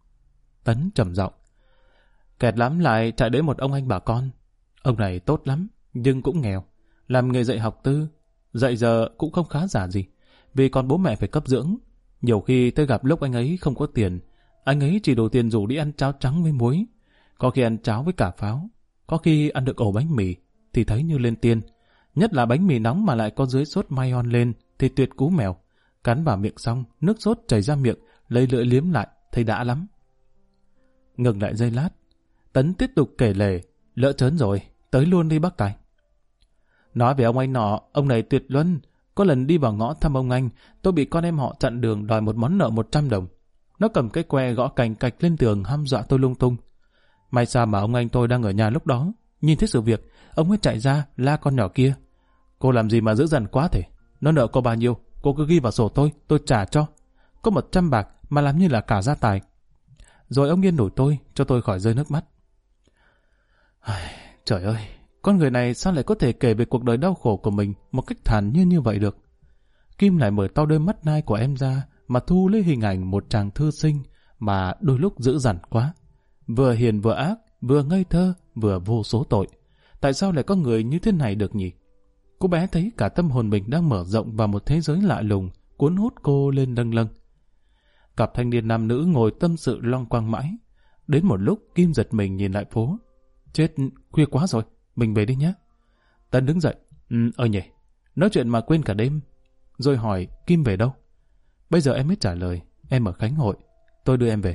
A: Tấn trầm giọng. Kẹt lắm lại chạy đến một ông anh bà con. Ông này tốt lắm, nhưng cũng nghèo. Làm nghề dạy học tư. Dạy giờ cũng không khá giả gì. Vì còn bố mẹ phải cấp dưỡng. Nhiều khi tôi gặp lúc anh ấy không có tiền. Anh ấy chỉ đủ tiền rủ đi ăn cháo trắng với muối. Có khi ăn cháo với cả pháo. Có khi ăn được ổ bánh mì thì thấy như lên tiên. Nhất là bánh mì nóng mà lại có dưới sốt mayon lên thì tuyệt cú mèo. Cắn vào miệng xong, nước sốt chảy ra miệng, lấy lưỡi liếm lại, thấy đã lắm. Ngừng lại giây lát, Tấn tiếp tục kể lể. Lỡ trớn rồi, tới luôn đi bác Tài. Nói về ông anh nọ, ông này tuyệt luân. Có lần đi vào ngõ thăm ông anh, tôi bị con em họ chặn đường đòi một món nợ 100 đồng. Nó cầm cái que gõ cành cạch lên tường hăm dọa tôi lung tung. May sao mà ông anh tôi đang ở nhà lúc đó. Nhìn thấy sự việc, ông ấy chạy ra la con nhỏ kia. Cô làm gì mà dữ dằn quá thế? Nó nợ cô bao nhiêu? Cô cứ ghi vào sổ tôi trả cho. Có 100 bạc mà làm như là cả gia tài. Rồi ông yên đuổi tôi, cho tôi khỏi rơi nước mắt. Trời ơi, con người này sao lại có thể kể về cuộc đời đau khổ của mình một cách thản nhiên như vậy được? Kim lại mở to đôi mắt nai của em ra mà thu lấy hình ảnh một chàng thư sinh mà đôi lúc dữ dằn quá. Vừa hiền vừa ác, vừa ngây thơ, vừa vô số tội. Tại sao lại có người như thế này được nhỉ? Cô bé thấy cả tâm hồn mình đang mở rộng vào một thế giới lạ lùng, cuốn hút cô lên lâng lâng. Cặp thanh niên nam nữ ngồi tâm sự loong quang mãi. Đến một lúc Kim giật mình nhìn lại phố. Chết, khuya quá rồi, mình về đi nhé. Tân đứng dậy. Nhỉ, nói chuyện mà quên cả đêm. Rồi hỏi Kim về đâu? Bây giờ em mới trả lời, em ở Khánh Hội, tôi đưa em về.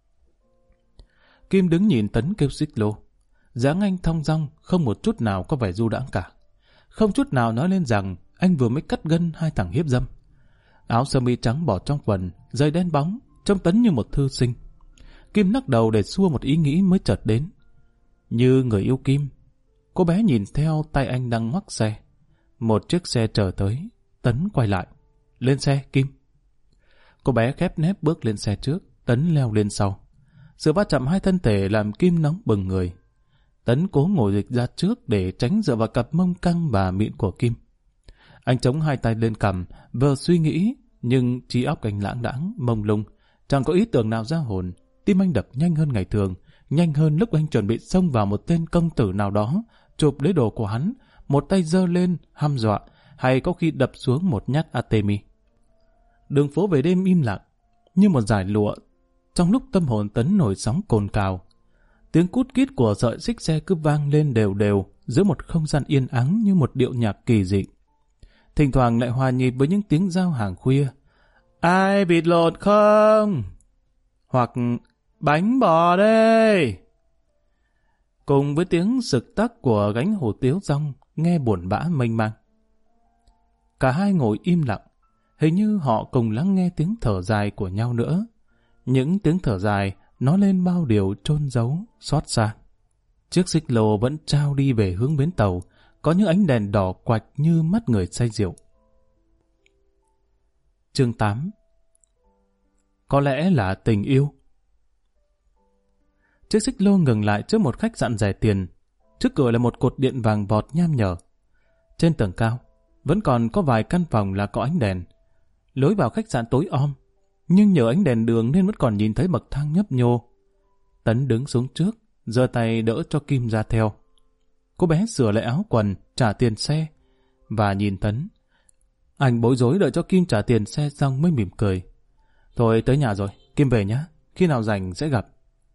A: Kim đứng nhìn Tấn kêu xích lô. Dáng anh thong dong, không một chút nào có vẻ du đãng cả. Không chút nào nói lên rằng anh vừa mới cắt gân 2 thằng hiếp dâm. Áo sơ mi trắng bỏ trong quần, giày đen bóng, trông Tấn như một thư sinh. Kim nắc đầu để xua một ý nghĩ mới chợt đến. Như người yêu Kim, cô bé nhìn theo tay anh đang ngoắc xe. Một chiếc xe chờ tới, Tấn quay lại. Lên xe, Kim. Cô bé khép nép bước lên xe trước, Tấn leo lên sau. Sự va chạm hai thân thể làm Kim nóng bừng người. Tấn cố ngồi dịch ra trước để tránh dựa vào cặp mông căng và mịn của Kim. Anh chống hai tay lên cằm, vừa suy nghĩ, nhưng trí óc anh lãng đãng, mông lung, chẳng có ý tưởng nào ra hồn. Tim anh đập nhanh hơn ngày thường, nhanh hơn lúc anh chuẩn bị xông vào một tên công tử nào đó, chụp lấy đồ của hắn, một tay giơ lên, hăm dọa, hay có khi đập xuống một nhát Artemi. Đường phố về đêm im lặng, như một dải lụa, trong lúc tâm hồn Tấn nổi sóng cồn cào. Tiếng cút kít của sợi xích xe cứ vang lên đều đều giữa một không gian yên ắng như một điệu nhạc kỳ dị. Thỉnh thoảng lại hòa nhịp với những tiếng giao hàng khuya. Ai vịt lộn không? Hoặc bánh bò đây. Cùng với tiếng sực tắc của gánh hủ tiếu rong nghe buồn bã mênh mang. Cả hai ngồi im lặng, hình như họ cùng lắng nghe tiếng thở dài của nhau nữa. Những tiếng thở dài nói lên bao điều chôn giấu, xót xa. Chiếc xích lô vẫn trao đi về hướng bến tàu, có những ánh đèn đỏ quạch như mắt người say rượu. Chương 8. Có lẽ là tình yêu. Chiếc xích lô ngừng lại trước một khách sạn rẻ tiền. Trước cửa là một cột điện vàng vọt nham nhở. Trên tầng cao, vẫn còn có vài căn phòng là có ánh đèn. Lối vào khách sạn tối om, nhưng nhờ ánh đèn đường nên vẫn còn nhìn thấy bậc thang nhấp nhô. Tấn đứng xuống trước, giơ tay đỡ cho Kim ra theo. Cô bé sửa lại áo quần, trả tiền xe, và nhìn Tấn. Anh bối rối đợi cho Kim trả tiền xe xong mới mỉm cười. Thôi tới nhà rồi, Kim về nhá, khi nào rảnh sẽ gặp.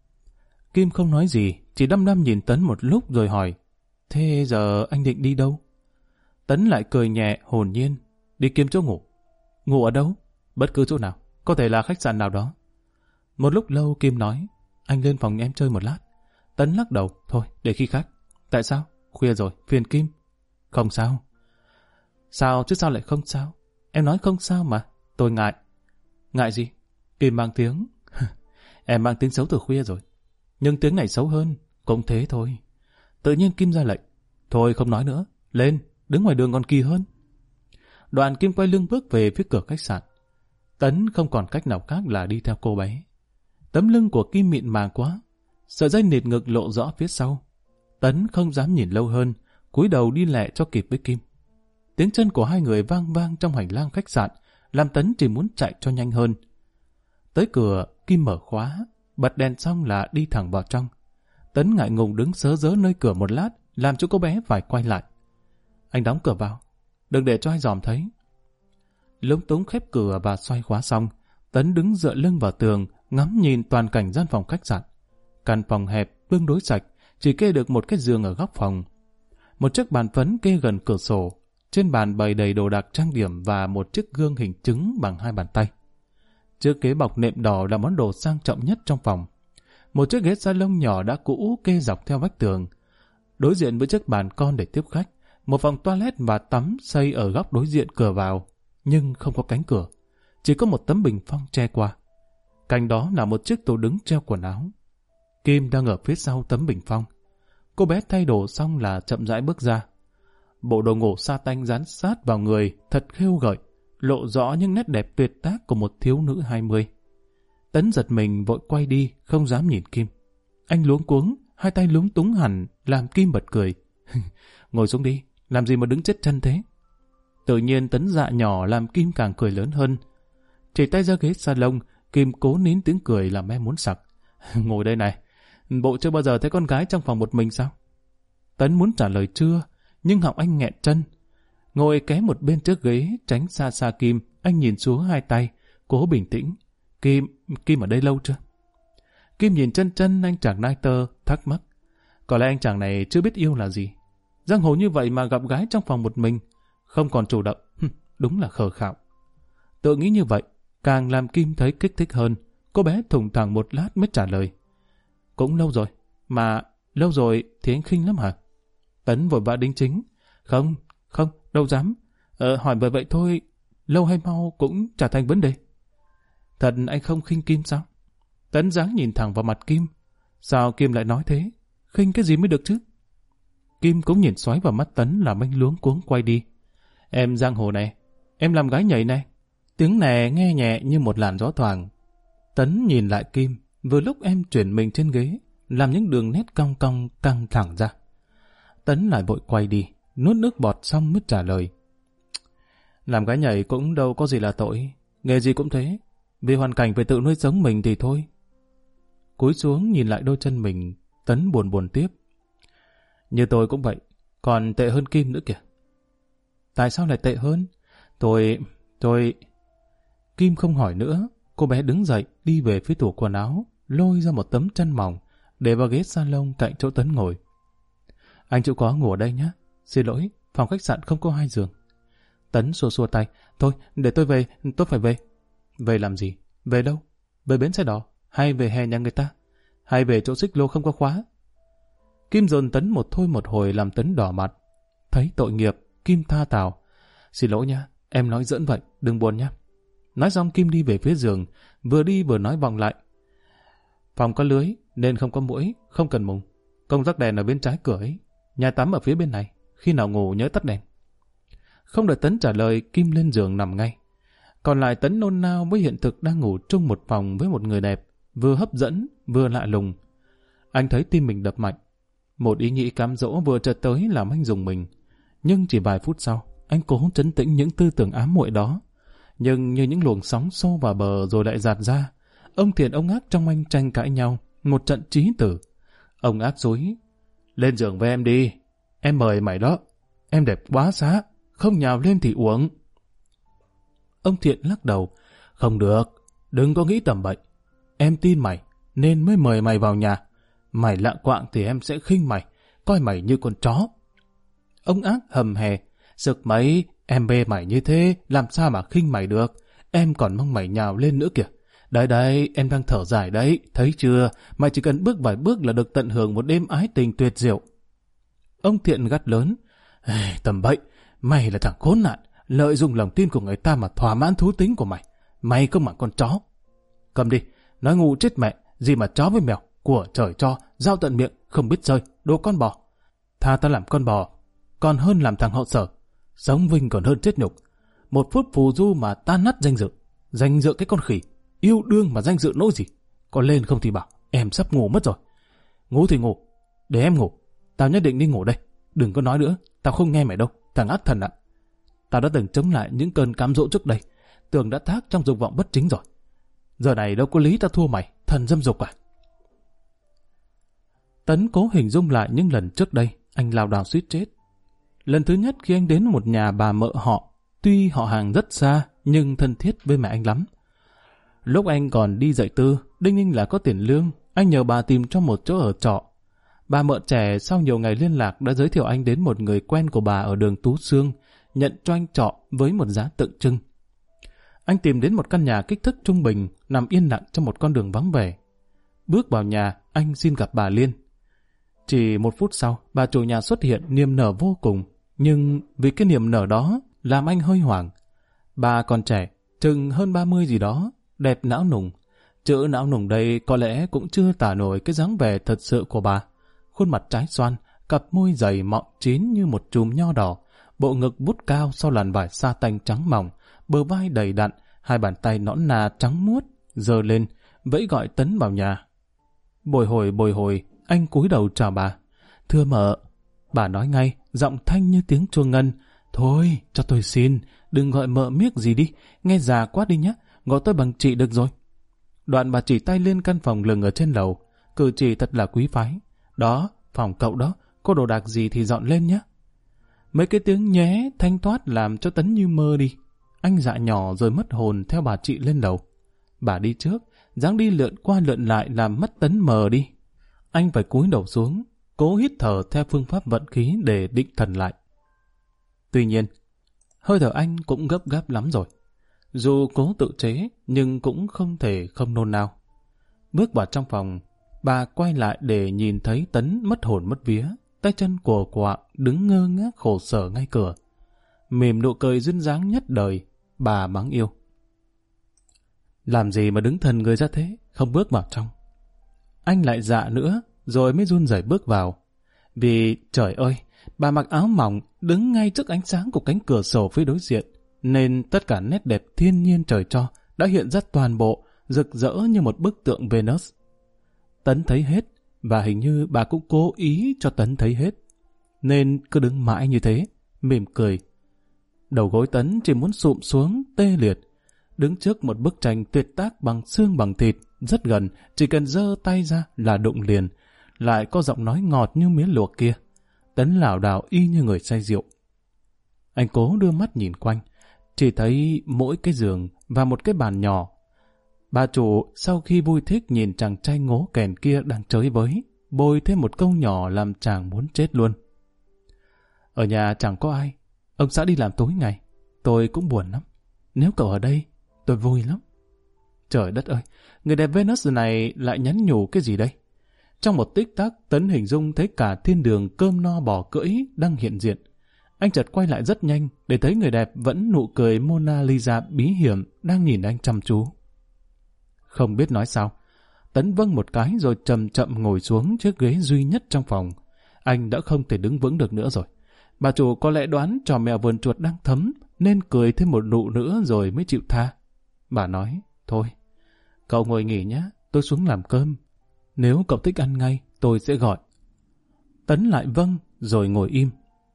A: Kim không nói gì, chỉ đăm đăm nhìn Tấn một lúc rồi hỏi, thế giờ anh định đi đâu? Tấn lại cười nhẹ, hồn nhiên, đi kiếm chỗ ngủ. Ngủ ở đâu? Bất cứ chỗ nào, có thể là khách sạn nào đó. Một lúc lâu Kim nói, anh lên phòng em chơi một lát. Tấn lắc đầu, thôi để khi khác. Tại sao? Khuya rồi, phiền Kim. Không sao. Sao chứ sao lại không sao? Em nói không sao mà, tôi ngại. Ngại gì? Kim mang tiếng. Em mang tiếng xấu từ khuya rồi. Nhưng tiếng này xấu hơn, cũng thế thôi. Tự nhiên Kim ra lệnh. Thôi không nói nữa, lên, đứng ngoài đường còn kỳ hơn. Đoạn Kim quay lưng bước về phía cửa khách sạn. Tấn không còn cách nào khác là đi theo cô bé. Tấm lưng của Kim mịn màng quá, sợi dây nịt ngực lộ rõ phía sau. Tấn không dám nhìn lâu hơn, cúi đầu đi lẹ cho kịp với Kim. Tiếng chân của hai người vang vang trong hành lang khách sạn, làm Tấn chỉ muốn chạy cho nhanh hơn. Tới cửa, Kim mở khóa, bật đèn xong là đi thẳng vào trong. Tấn ngại ngùng đứng sớ rớ nơi cửa một lát, làm cho cô bé phải quay lại. Anh đóng cửa vào, đừng để cho ai dòm thấy. Lúng túng khép cửa và xoay khóa xong, Tấn đứng dựa lưng vào tường, ngắm nhìn toàn cảnh gian phòng khách sạn. Căn phòng hẹp, tương đối sạch, chỉ kê được một cái giường ở góc phòng. Một chiếc bàn phấn kê gần cửa sổ, trên bàn bày đầy đồ đạc trang điểm và một chiếc gương hình trứng bằng hai bàn tay. Chiếc ghế bọc nệm đỏ là món đồ sang trọng nhất trong phòng. Một chiếc ghế salon nhỏ đã cũ kê dọc theo vách tường. Đối diện với chiếc bàn con để tiếp khách, một phòng toilet và tắm xây ở góc đối diện cửa vào, nhưng không có cánh cửa, chỉ có một tấm bình phong che qua. Cạnh đó là một chiếc tủ đứng treo quần áo. Kim đang ở phía sau tấm bình phong. Cô bé thay đồ xong là chậm rãi bước ra. Bộ đồ ngủ sa tanh dán sát vào người, thật khêu gợi, lộ rõ những nét đẹp tuyệt tác của một thiếu nữ 20. Tấn giật mình vội quay đi, không dám nhìn Kim. Anh luống cuống, hai tay lúng túng hẳn, làm Kim bật cười. Ngồi xuống đi, làm gì mà đứng chết chân thế? Tự nhiên Tấn dạ nhỏ làm Kim càng cười lớn hơn. Chỉ tay ra ghế salon, Kim cố nín tiếng cười làm em muốn sặc. Ngồi đây này, bộ chưa bao giờ thấy con gái trong phòng một mình sao? Tấn muốn trả lời chưa, nhưng họng anh nghẹn chân. Ngồi ké một bên trước ghế, tránh xa xa Kim, anh nhìn xuống hai tay, cố bình tĩnh. Kim ở đây lâu chưa? Kim nhìn chân anh chàng nai tơ, thắc mắc. Có lẽ anh chàng này chưa biết yêu là gì. Giang hồ như vậy mà gặp gái trong phòng một mình, không còn chủ động, đúng là khờ khạo. Tự nghĩ như vậy, càng làm Kim thấy kích thích hơn. Cô bé thủng thẳng một lát mới trả lời. Cũng lâu rồi, mà lâu rồi thì anh khinh lắm hả? Tấn vội vã đính chính. Không, đâu dám. Hỏi bởi vậy thôi, lâu hay mau cũng chả thành vấn đề. Thật anh không khinh Kim sao? Tấn dáng nhìn thẳng vào mặt Kim. Sao Kim lại nói thế? Khinh cái gì mới được chứ? Kim cũng nhìn xoáy vào mắt Tấn làm anh luống cuống quay đi. Em giang hồ này, em làm gái nhảy này. Tiếng nè nghe nhẹ như một làn gió thoảng. Tấn nhìn lại Kim, vừa lúc em chuyển mình trên ghế, làm những đường nét cong cong căng thẳng ra. Tấn lại vội quay đi, nuốt nước bọt xong mới trả lời. Làm gái nhảy cũng đâu có gì là tội, nghề gì cũng thế, vì hoàn cảnh phải tự nuôi sống mình thì thôi. Cúi xuống nhìn lại đôi chân mình, Tấn buồn buồn tiếp. Như tôi cũng vậy, còn tệ hơn Kim nữa kìa. Tại sao lại tệ hơn? Tôi... Kim không hỏi nữa, cô bé đứng dậy đi về phía tủ quần áo, lôi ra một tấm chăn mỏng, để vào ghế salon cạnh chỗ Tấn ngồi. Anh chịu khó ngủ ở đây nhé. Xin lỗi, phòng khách sạn không có 2 giường. Tấn xua xua tay. Thôi, để tôi về, tôi phải về. Về làm gì? Về đâu? Về bến xe đỏ? Hay về hè nhà người ta? Hay về chỗ xích lô không có khóa? Kim dồn Tấn một thôi một hồi làm Tấn đỏ mặt. Thấy tội nghiệp, Kim tha tào. Xin lỗi nha, em nói giỡn vậy, đừng buồn nhé. Nói xong Kim đi về phía giường, vừa đi vừa nói vòng lại. Phòng có lưới nên không có muỗi, không cần mùng. Công tắc đèn ở bên trái cửa ấy, nhà tắm ở phía bên này, khi nào ngủ nhớ tắt đèn. Không đợi Tấn trả lời, Kim lên giường nằm ngay. Còn lại Tấn nôn nao với hiện thực đang ngủ chung một phòng với một người đẹp, vừa hấp dẫn vừa lạ lùng. Anh thấy tim mình đập mạnh. Một ý nghĩ cám dỗ vừa chợt tới làm anh rùng mình. Nhưng chỉ vài phút sau, anh cố trấn tĩnh những tư tưởng ám muội đó. Nhưng như những luồng sóng xô vào bờ rồi lại dạt ra. Ông Thiện ông Ác trong anh tranh cãi nhau, một trận chí tử. Ông Ác dối. Lên giường với em đi, em mời mày đó. Em đẹp quá xá, không nhào lên thì uống. Ông Thiện lắc đầu. Không được, đừng có nghĩ tầm bậy. Em tin mày, nên mới mời mày vào nhà. Mày lạng quạng thì em sẽ khinh mày, coi mày như con chó. Ông Ác hầm hè. Sực mấy, em bê mày như thế, làm sao mà khinh mày được. Em còn mong mày nhào lên nữa kìa. Đấy đấy, em đang thở dài đấy, thấy chưa? Mày chỉ cần bước vài bước là được tận hưởng một đêm ái tình tuyệt diệu. Ông Thiện gắt lớn. Tầm bậy, mày là thằng khốn nạn, lợi dụng lòng tin của người ta mà thỏa mãn thú tính của mày. Mày không bằng con chó. Cầm đi, nói ngu chết mẹ, gì mà chó với mèo, của trời cho, dao tận miệng, không biết rơi, đồ con bò. Tha ta làm con bò, còn hơn làm thằng hậu sở. Sống vinh còn hơn chết nhục. Một phút phù du mà tan nát danh dự cái con khỉ. Yêu đương mà danh dự nỗi gì. Có lên không thì bảo, em sắp ngủ mất rồi. Ngủ thì ngủ, để em ngủ. Tao nhất định đi ngủ đây. Đừng có nói nữa, tao không nghe mày đâu, thằng ác thần ạ. Tao đã từng chống lại những cơn cám dỗ trước đây, tưởng đã thác trong dục vọng bất chính rồi. Giờ này đâu có lý tao thua mày, thần dâm dục à. Tấn cố hình dung lại những lần trước đây, anh lảo đảo suýt chết. Lần thứ nhất khi anh đến một nhà bà mợ họ, tuy họ hàng rất xa, nhưng thân thiết với mẹ anh lắm. Lúc anh còn đi dạy tư, đinh ninh là có tiền lương, anh nhờ bà tìm cho một chỗ ở trọ. Bà mợ trẻ sau nhiều ngày liên lạc đã giới thiệu anh đến một người quen của bà ở đường Tú Xương, nhận cho anh trọ với một giá tượng trưng. Anh tìm đến một căn nhà kích thước trung bình, nằm yên lặng trong một con đường vắng vẻ. Bước vào nhà, anh xin gặp bà Liên. Chỉ 1 phút sau, bà chủ nhà xuất hiện niềm nở vô cùng, nhưng vì cái niềm nở đó làm anh hơi hoảng. Bà còn trẻ, chừng hơn 30 gì đó, đẹp não nùng. Chữ não nùng đây có lẽ cũng chưa tả nổi cái dáng vẻ thật sự của bà. Khuôn mặt trái xoan, cặp môi dày mọng chín như một chùm nho đỏ, bộ ngực vút cao sau làn vải sa tanh trắng mỏng, bờ vai đầy đặn, 2 bàn tay nõn nà trắng muốt, giơ lên, vẫy gọi Tấn vào nhà. Bồi hồi, anh cúi đầu chào bà. Thưa mợ. Bà nói ngay, giọng thanh như tiếng chuông ngân. Thôi, cho tôi xin, đừng gọi mợ miếc gì đi, nghe già quá đi nhé, gọi tôi bằng chị được rồi. Đoạn bà chỉ tay lên căn phòng lừng ở trên lầu, cử chỉ thật là quý phái. Đó, phòng cậu đó, có đồ đạc gì thì dọn lên nhé. Mấy cái tiếng nhé thanh thoát làm cho Tấn như mơ đi. Anh dạ nhỏ rồi mất hồn theo bà chị lên lầu. Bà đi trước, dáng đi lượn qua lượn lại làm mắt Tấn mờ đi. Anh phải cúi đầu xuống, cố hít thở theo phương pháp vận khí để định thần lại. Tuy nhiên, hơi thở anh cũng gấp gáp lắm rồi. Dù cố tự chế, nhưng cũng không thể không nôn nao. Bước vào trong phòng, bà quay lại để nhìn thấy Tấn mất hồn mất vía, tay chân của quạng đứng ngơ ngác khổ sở ngay cửa. Mỉm nụ cười duyên dáng nhất đời, bà mắng yêu. Làm gì mà đứng thần người ra thế, không bước vào trong. Anh lại dạ nữa, rồi mới run rẩy bước vào. Vì, trời ơi, bà mặc áo mỏng, đứng ngay trước ánh sáng của cánh cửa sổ phía đối diện, nên tất cả nét đẹp thiên nhiên trời cho đã hiện ra toàn bộ, rực rỡ như một bức tượng Venus. Tấn thấy hết, và hình như bà cũng cố ý cho Tấn thấy hết. Nên cứ đứng mãi như thế, mỉm cười. Đầu gối Tấn chỉ muốn sụm xuống, tê liệt. Đứng trước một bức tranh tuyệt tác bằng xương bằng thịt, rất gần, chỉ cần giơ tay ra là đụng liền. Lại có giọng nói ngọt như miến luộc kia. Tấn lảo đảo y như người say rượu. Anh cố đưa mắt nhìn quanh, chỉ thấy mỗi cái giường và một cái bàn nhỏ. Bà chủ sau khi vui thích nhìn chàng trai ngố kèn kia đang chới với, bôi thêm một câu nhỏ làm chàng muốn chết luôn. Ở nhà chẳng có ai, ông xã đi làm tối ngày, tôi cũng buồn lắm. Nếu cậu ở đây, tôi vui lắm. Trời đất ơi, người đẹp Venus này lại nhắn nhủ cái gì đây? Trong một tích tắc, Tấn hình dung thấy cả thiên đường cơm no bò cưỡi đang hiện diện. Anh chợt quay lại rất nhanh để thấy người đẹp vẫn nụ cười Mona Lisa bí hiểm đang nhìn anh chăm chú. Không biết nói sao, Tấn vâng một cái rồi chậm chậm ngồi xuống chiếc ghế duy nhất trong phòng. Anh đã không thể đứng vững được nữa rồi. Bà chủ có lẽ đoán trò mèo vườn chuột đang thấm nên cười thêm một nụ nữa rồi mới chịu tha. Bà nói, thôi, cậu ngồi nghỉ nhé, tôi xuống làm cơm. Nếu cậu thích ăn ngay, tôi sẽ gọi. Tấn lại vâng, rồi ngồi im.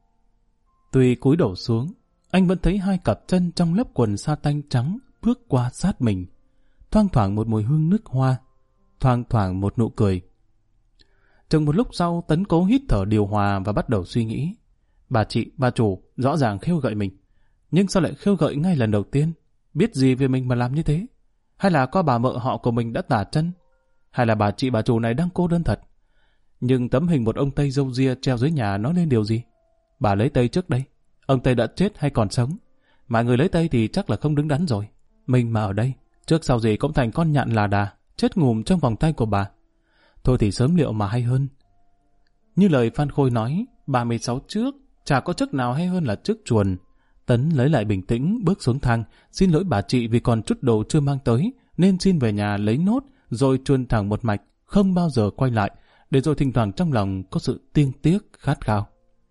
A: Tuy cúi đầu xuống, anh vẫn thấy hai cặp chân trong lớp quần sa tanh trắng bước qua sát mình. Thoang thoảng một mùi hương nước hoa, thoang thoảng một nụ cười. Chừng một lúc sau, Tấn cố hít thở điều hòa và bắt đầu suy nghĩ. Bà chị, bà chủ rõ ràng khêu gợi mình. Nhưng sao lại khêu gợi ngay lần đầu tiên? Biết gì về mình mà làm như thế? Hay là có bà mợ họ của mình đã tả chân? Hay là bà chị bà chủ này đang cô đơn thật? Nhưng tấm hình một ông Tây râu ria treo dưới nhà nói lên điều gì? Bà lấy Tây trước đây. Ông Tây đã chết hay còn sống? Mà người lấy Tây thì chắc là không đứng đắn rồi. Mình mà ở đây, trước sau gì cũng thành con nhạn là đà, chết ngùm trong vòng tay của bà. Thôi thì sớm liệu mà hay hơn. Như lời Phan Khôi nói, 36 trước, chả có chức nào hay hơn là chức chuồn. Tấn lấy lại bình tĩnh, bước xuống thang, xin lỗi bà chị vì còn chút đồ chưa mang tới, nên xin về nhà lấy nốt, rồi chuồn thẳng một mạch, không bao giờ quay lại, để rồi thỉnh thoảng trong lòng có sự tiếc tiếc, khát khao.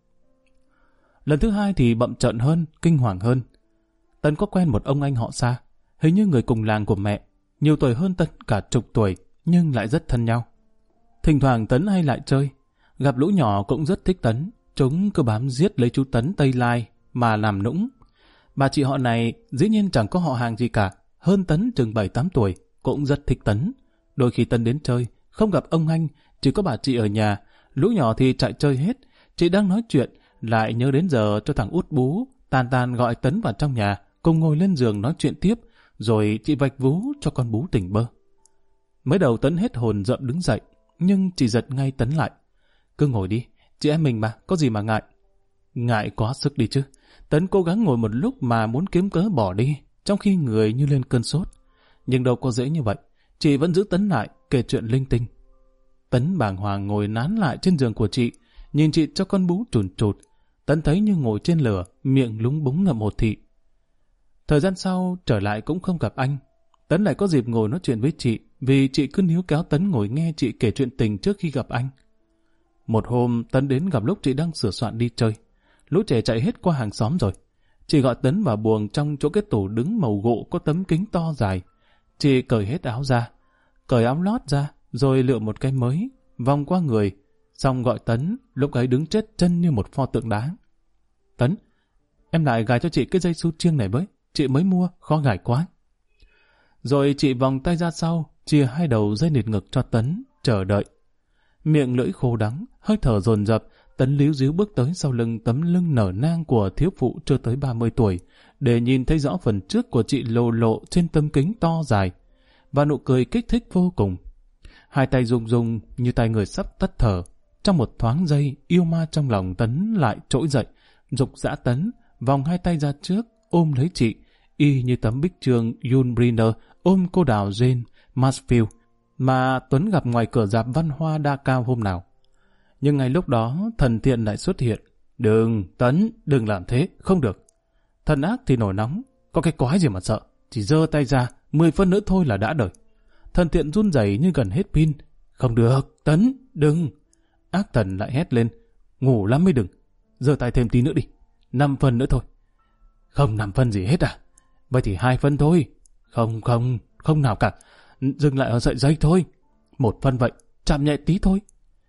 A: Lần thứ hai thì bậm trợn hơn, kinh hoàng hơn. Tấn có quen một ông anh họ xa, hình như người cùng làng của mẹ, nhiều tuổi hơn Tấn cả chục tuổi, nhưng lại rất thân nhau. Thỉnh thoảng Tấn hay lại chơi, gặp lũ nhỏ cũng rất thích Tấn, chúng cứ bám giết lấy chú Tấn Tây Lai mà làm nũng. Bà chị họ này dĩ nhiên chẳng có họ hàng gì cả, hơn Tấn chừng 7-8 tuổi, cũng rất thích Tấn. Đôi khi Tấn đến chơi, không gặp ông anh, chỉ có bà chị ở nhà, lũ nhỏ thì chạy chơi hết. Chị đang nói chuyện, lại nhớ đến giờ cho thằng út bú, tàn gọi Tấn vào trong nhà, cùng ngồi lên giường nói chuyện tiếp, rồi chị vạch vú cho con bú tỉnh bơ. Mới đầu Tấn hết hồn rợm đứng dậy, nhưng chị giật ngay Tấn lại. Cứ ngồi đi, chị em mình mà, có gì mà ngại. Ngại quá sức đi chứ. Tấn cố gắng ngồi một lúc mà muốn kiếm cớ bỏ đi, trong khi người như lên cơn sốt. Nhưng đâu có dễ như vậy, chị vẫn giữ Tấn lại, kể chuyện linh tinh. Tấn bàng hoàng ngồi nán lại trên giường của chị, nhìn chị cho con bú trùn trụt. Tấn thấy như ngồi trên lửa, miệng lúng búng ngậm hột thị. Thời gian sau trở lại cũng không gặp anh. Tấn lại có dịp ngồi nói chuyện với chị, vì chị cứ níu kéo Tấn ngồi nghe chị kể chuyện tình trước khi gặp anh. Một hôm Tấn đến gặp lúc chị đang sửa soạn đi chơi. Lũ trẻ chạy hết qua hàng xóm rồi. Chị gọi Tấn vào buồng trong chỗ cái tủ đứng màu gỗ có tấm kính to dài. Chị cởi hết áo ra, cởi áo lót ra, rồi lựa một cái mới, vòng qua người, xong gọi Tấn, lúc ấy đứng chết chân như một pho tượng đá. Tấn, em lại gài cho chị cái dây su chiêng này với, chị mới mua, khó gài quá. Rồi chị vòng tay ra sau, chia hai đầu dây nịt ngực cho Tấn, chờ đợi. Miệng lưỡi khô đắng, hơi thở dồn dập, Tấn líu díu bước tới sau lưng tấm lưng nở nang của thiếu phụ chưa tới 30 tuổi, để nhìn thấy rõ phần trước của chị lộ lộ trên tấm kính to dài, và nụ cười kích thích vô cùng. Hai tay rung rung như tay người sắp tắt thở. Trong một thoáng giây, yêu ma trong lòng Tấn lại trỗi dậy, dục dã Tấn, vòng hai tay ra trước, ôm lấy chị, y như tấm bích chương Yul Brynner ôm cô đào Jane Mansfield mà Tuấn gặp ngoài cửa rạp văn hoa Đa Cao hôm nào. Nhưng ngay lúc đó, thần thiện lại xuất hiện. Đừng, Tấn, đừng làm thế, không được. Thần ác thì nổi nóng, có cái quái gì mà sợ, chỉ giơ tay ra, 10 phân nữa thôi là đã đời. Thần thiện run rẩy như gần hết pin. Không được, Tấn, đừng. Ác thần lại hét lên, ngủ lắm mới đừng, giơ tay thêm tí nữa đi, 5 phân nữa thôi. Không 5 phân gì hết à? Vậy thì 2 phân thôi. Không nào cả, dừng lại ở sợi dây thôi. 1 phân vậy, chạm nhẹ tí thôi.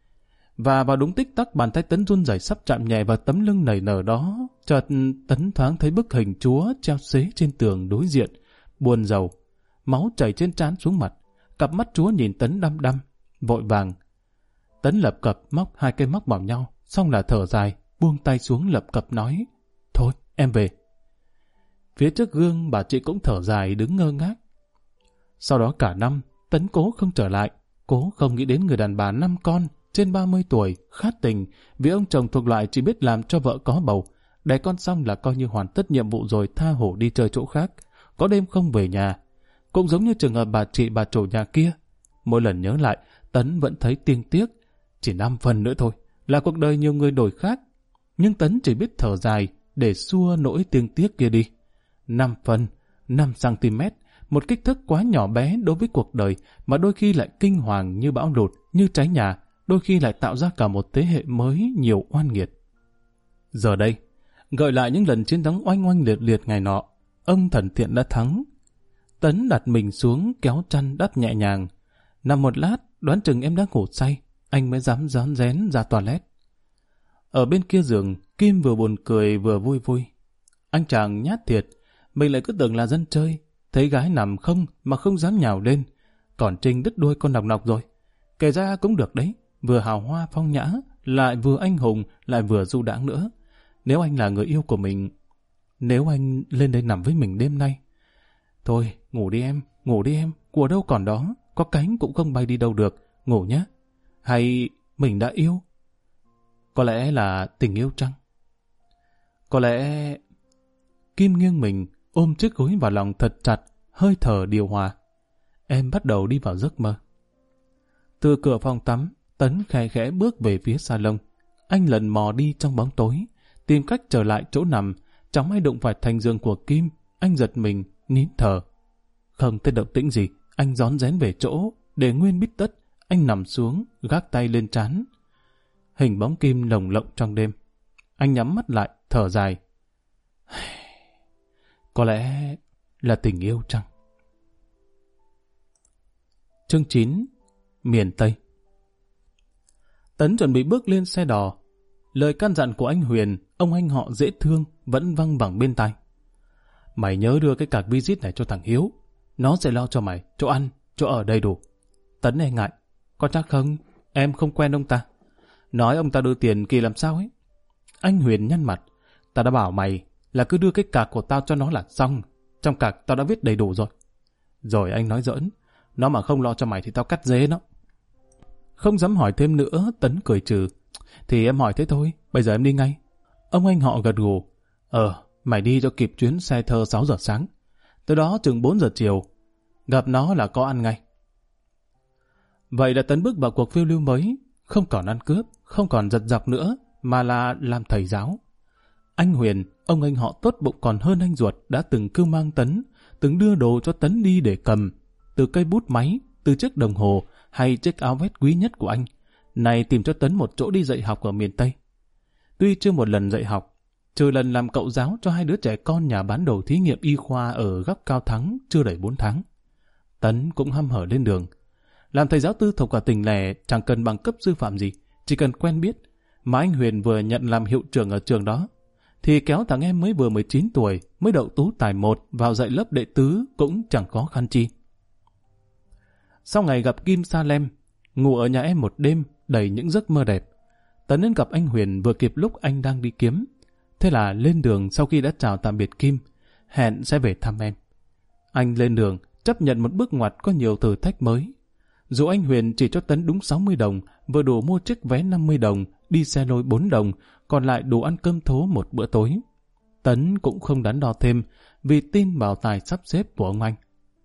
A: Và vào đúng tích tắc bàn tay Tấn run rẩy sắp chạm nhẹ vào tấm lưng nảy nở đó, chợt Tấn thoáng thấy bức hình Chúa treo xế trên tường đối diện, buồn rầu, máu chảy trên trán xuống mặt, cặp mắt Chúa nhìn Tấn đăm đăm, vội vàng. Tấn lập cập móc hai cây móc vào nhau, xong là thở dài, buông tay xuống lập cập nói, thôi em về. Phía trước gương bà chị cũng thở dài đứng ngơ ngác. Sau đó cả năm, Tấn cố không trở lại, cố không nghĩ đến người đàn bà 5 con, trên 30 tuổi, khát tình, vì ông chồng thuộc loại chỉ biết làm cho vợ có bầu. Đẻ con xong là coi như hoàn tất nhiệm vụ rồi tha hổ đi chơi chỗ khác, có đêm không về nhà. Cũng giống như trường hợp bà chị bà chủ nhà kia. Mỗi lần nhớ lại, Tấn vẫn thấy tiếc tiếc. Chỉ 5 phần nữa thôi, là cuộc đời nhiều người đổi khác. Nhưng Tấn chỉ biết thở dài để xua nỗi tiếc tiếc kia đi. 5 phần, 5 cm, một kích thước quá nhỏ bé đối với cuộc đời mà đôi khi lại kinh hoàng như bão lụt, như cháy nhà, đôi khi lại tạo ra cả một thế hệ mới nhiều oan nghiệt. Giờ đây, gợi lại những lần chiến thắng oanh oanh liệt liệt ngày nọ, ông thần thiện đã thắng. Tấn đặt mình xuống kéo chăn đắp nhẹ nhàng. Nằm một lát, đoán chừng em đã ngủ say, anh mới dám rón rén ra toilet. Ở bên kia giường, Kim vừa buồn cười vừa vui vui. Anh chàng nhát thiệt, mình lại cứ tưởng là dân chơi, thấy gái nằm không mà không dám nhào lên. Còn Trinh đứt đuôi con nọc nọc rồi. Kể ra cũng được đấy, vừa hào hoa phong nhã, lại vừa anh hùng, lại vừa du đãng nữa. Nếu anh là người yêu của mình, nếu anh lên đây nằm với mình đêm nay. Thôi, ngủ đi em, của đâu còn đó, có cánh cũng không bay đi đâu được, ngủ nhé. Hay mình đã yêu? Có lẽ là tình yêu chăng? Có lẽ... Kim nghiêng mình, ôm chiếc gối vào lòng thật chặt, hơi thở điều hòa. Em bắt đầu đi vào giấc mơ. Từ cửa phòng tắm, Tấn khẽ khẽ bước về phía salon. Anh lần mò đi trong bóng tối, tìm cách trở lại chỗ nằm. Chẳng may đụng phải thành giường của Kim, anh giật mình, nín thở. Không thấy động tĩnh gì, anh rón rén về chỗ, để nguyên bít tất. Anh nằm xuống, gác tay lên trán. Hình bóng Kim lồng lộng trong đêm. Anh nhắm mắt lại, thở dài. Có lẽ là tình yêu chăng? Chương 9. Miền Tây. Tấn chuẩn bị bước lên xe đò. Lời căn dặn của anh Huyền, ông anh họ dễ thương, vẫn văng vẳng bên tai. Mày nhớ đưa cái card visit này cho thằng Hiếu. Nó sẽ lo cho mày chỗ ăn, chỗ ở đầy đủ. Tấn e ngại. Có chắc không? Em không quen ông ta. Nói ông ta đưa tiền kỳ làm sao ấy. Anh Huyền nhăn mặt. Ta đã bảo mày là cứ đưa cái card của tao cho nó là xong. Trong card tao đã viết đầy đủ rồi. Rồi anh nói giỡn. Nó mà không lo cho mày thì tao cắt dế nó. Không dám hỏi thêm nữa, Tấn cười trừ. Thì em hỏi thế thôi, bây giờ em đi ngay. Ông anh họ gật gù. Mày đi cho kịp chuyến xe thơ 6 giờ sáng. Tới đó chừng 4 giờ chiều. Gặp nó là có ăn ngay. Vậy là Tấn bước vào cuộc phiêu lưu mới. Không còn ăn cướp, không còn giật giặc nữa, mà là làm thầy giáo. Anh Huyền, ông anh họ tốt bụng còn hơn anh ruột, đã từng cưu mang Tấn, từng đưa đồ cho Tấn đi để cầm. Từ cây bút máy, từ chiếc đồng hồ, hay chiếc áo vest quý nhất của anh. Này tìm cho Tấn một chỗ đi dạy học ở miền Tây. Tuy chưa một lần dạy học, trừ lần làm cậu giáo cho 2 đứa trẻ con nhà bán đồ thí nghiệm y khoa ở góc Cao Thắng chưa đầy 4 tháng. Tấn cũng hăm hở lên đường. Làm thầy giáo tư thục ở tỉnh lẻ chẳng cần bằng cấp sư phạm gì, chỉ cần quen biết. Mà anh Huyền vừa nhận làm hiệu trưởng ở trường đó, thì kéo thằng em mới vừa 19 tuổi, mới đậu tú tài 1 vào dạy lớp đệ tứ cũng chẳng khó khăn chi. Sau ngày gặp Kim Salem, ngủ ở nhà em một đêm đầy những giấc mơ đẹp, Tấn đến gặp anh Huyền vừa kịp lúc anh đang đi kiếm. Thế là lên đường sau khi đã chào tạm biệt Kim, hẹn sẽ về thăm em. Anh lên đường, chấp nhận một bước ngoặt có nhiều thử thách mới. Dù anh Huyền chỉ cho Tấn đúng 60 đồng, vừa đủ mua chiếc vé 50 đồng, đi xe lôi 4 đồng, còn lại đủ ăn cơm thố một bữa tối. Tấn cũng không đắn đo thêm, vì tin vào tài sắp xếp của ông anh.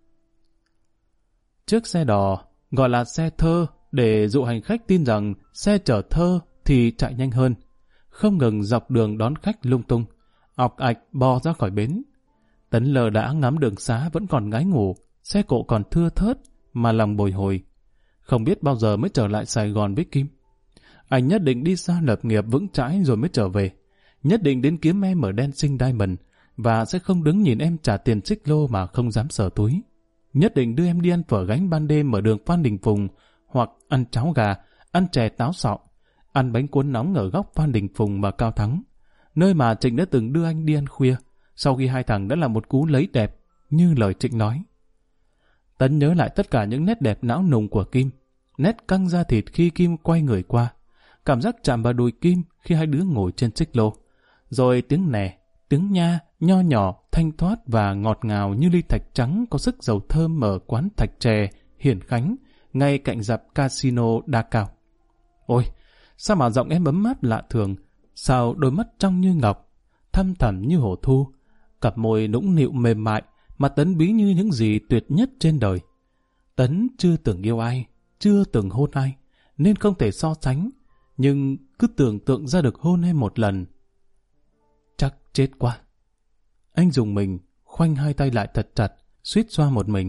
A: Chiếc xe đò, gọi là xe thơ, để dụ hành khách tin rằng xe chở thơ thì chạy nhanh hơn. Không ngừng dọc đường đón khách lung tung, ọc ạch bò ra khỏi bến. Tấn lờ đã ngắm đường xá vẫn còn ngái ngủ, xe cộ còn thưa thớt, mà lòng bồi hồi. Không biết bao giờ mới trở lại Sài Gòn với Kim. Anh nhất định đi xa lập nghiệp vững chãi rồi mới trở về. Nhất định đến kiếm em ở Dancing Diamond, và sẽ không đứng nhìn em trả tiền xích lô mà không dám sờ túi. Nhất định đưa em đi ăn phở gánh ban đêm ở đường Phan Đình Phùng, hoặc ăn cháo gà, ăn chè táo sọ. ăn bánh cuốn nóng ở góc Phan Đình Phùng và Cao Thắng, nơi mà Trịnh đã từng đưa anh đi ăn khuya, sau khi hai thằng đã làm một cú lấy đẹp, như lời Trịnh nói. Tấn nhớ lại tất cả những nét đẹp não nùng của Kim, nét căng da thịt khi Kim quay người qua, cảm giác chạm vào đùi Kim khi hai đứa ngồi trên xích lô, rồi tiếng nè, tiếng nha, nho nhỏ, thanh thoát và ngọt ngào như ly thạch trắng có sức dầu thơm ở quán thạch chè Hiển Khánh, ngay cạnh dạp casino Đa Cao. Ôi, sao mà giọng em ấm áp lạ thường, sao đôi mắt trong như ngọc, thăm thẳm như hồ thu, cặp môi nũng nịu mềm mại mà Tấn ví như những gì tuyệt nhất trên đời. Tấn chưa từng yêu ai, chưa từng hôn ai, nên không thể so sánh, nhưng cứ tưởng tượng ra được hôn em một lần. Chắc chết quá. Anh dùng mình, khoanh hai tay lại thật chặt, suýt xoa một mình.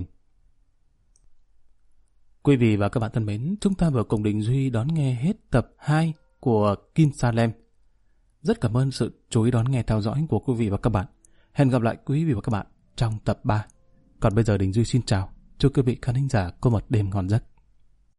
A: Quý vị và các bạn thân mến, chúng ta vừa cùng Đình Duy đón nghe hết tập 2 của Kim Sa Lem. Rất cảm ơn sự chú ý đón nghe theo dõi của quý vị và các bạn. Hẹn gặp lại quý vị và các bạn trong tập 3. Còn bây giờ Đình Duy xin chào. Chúc quý vị khán thính giả có một đêm ngon giấc.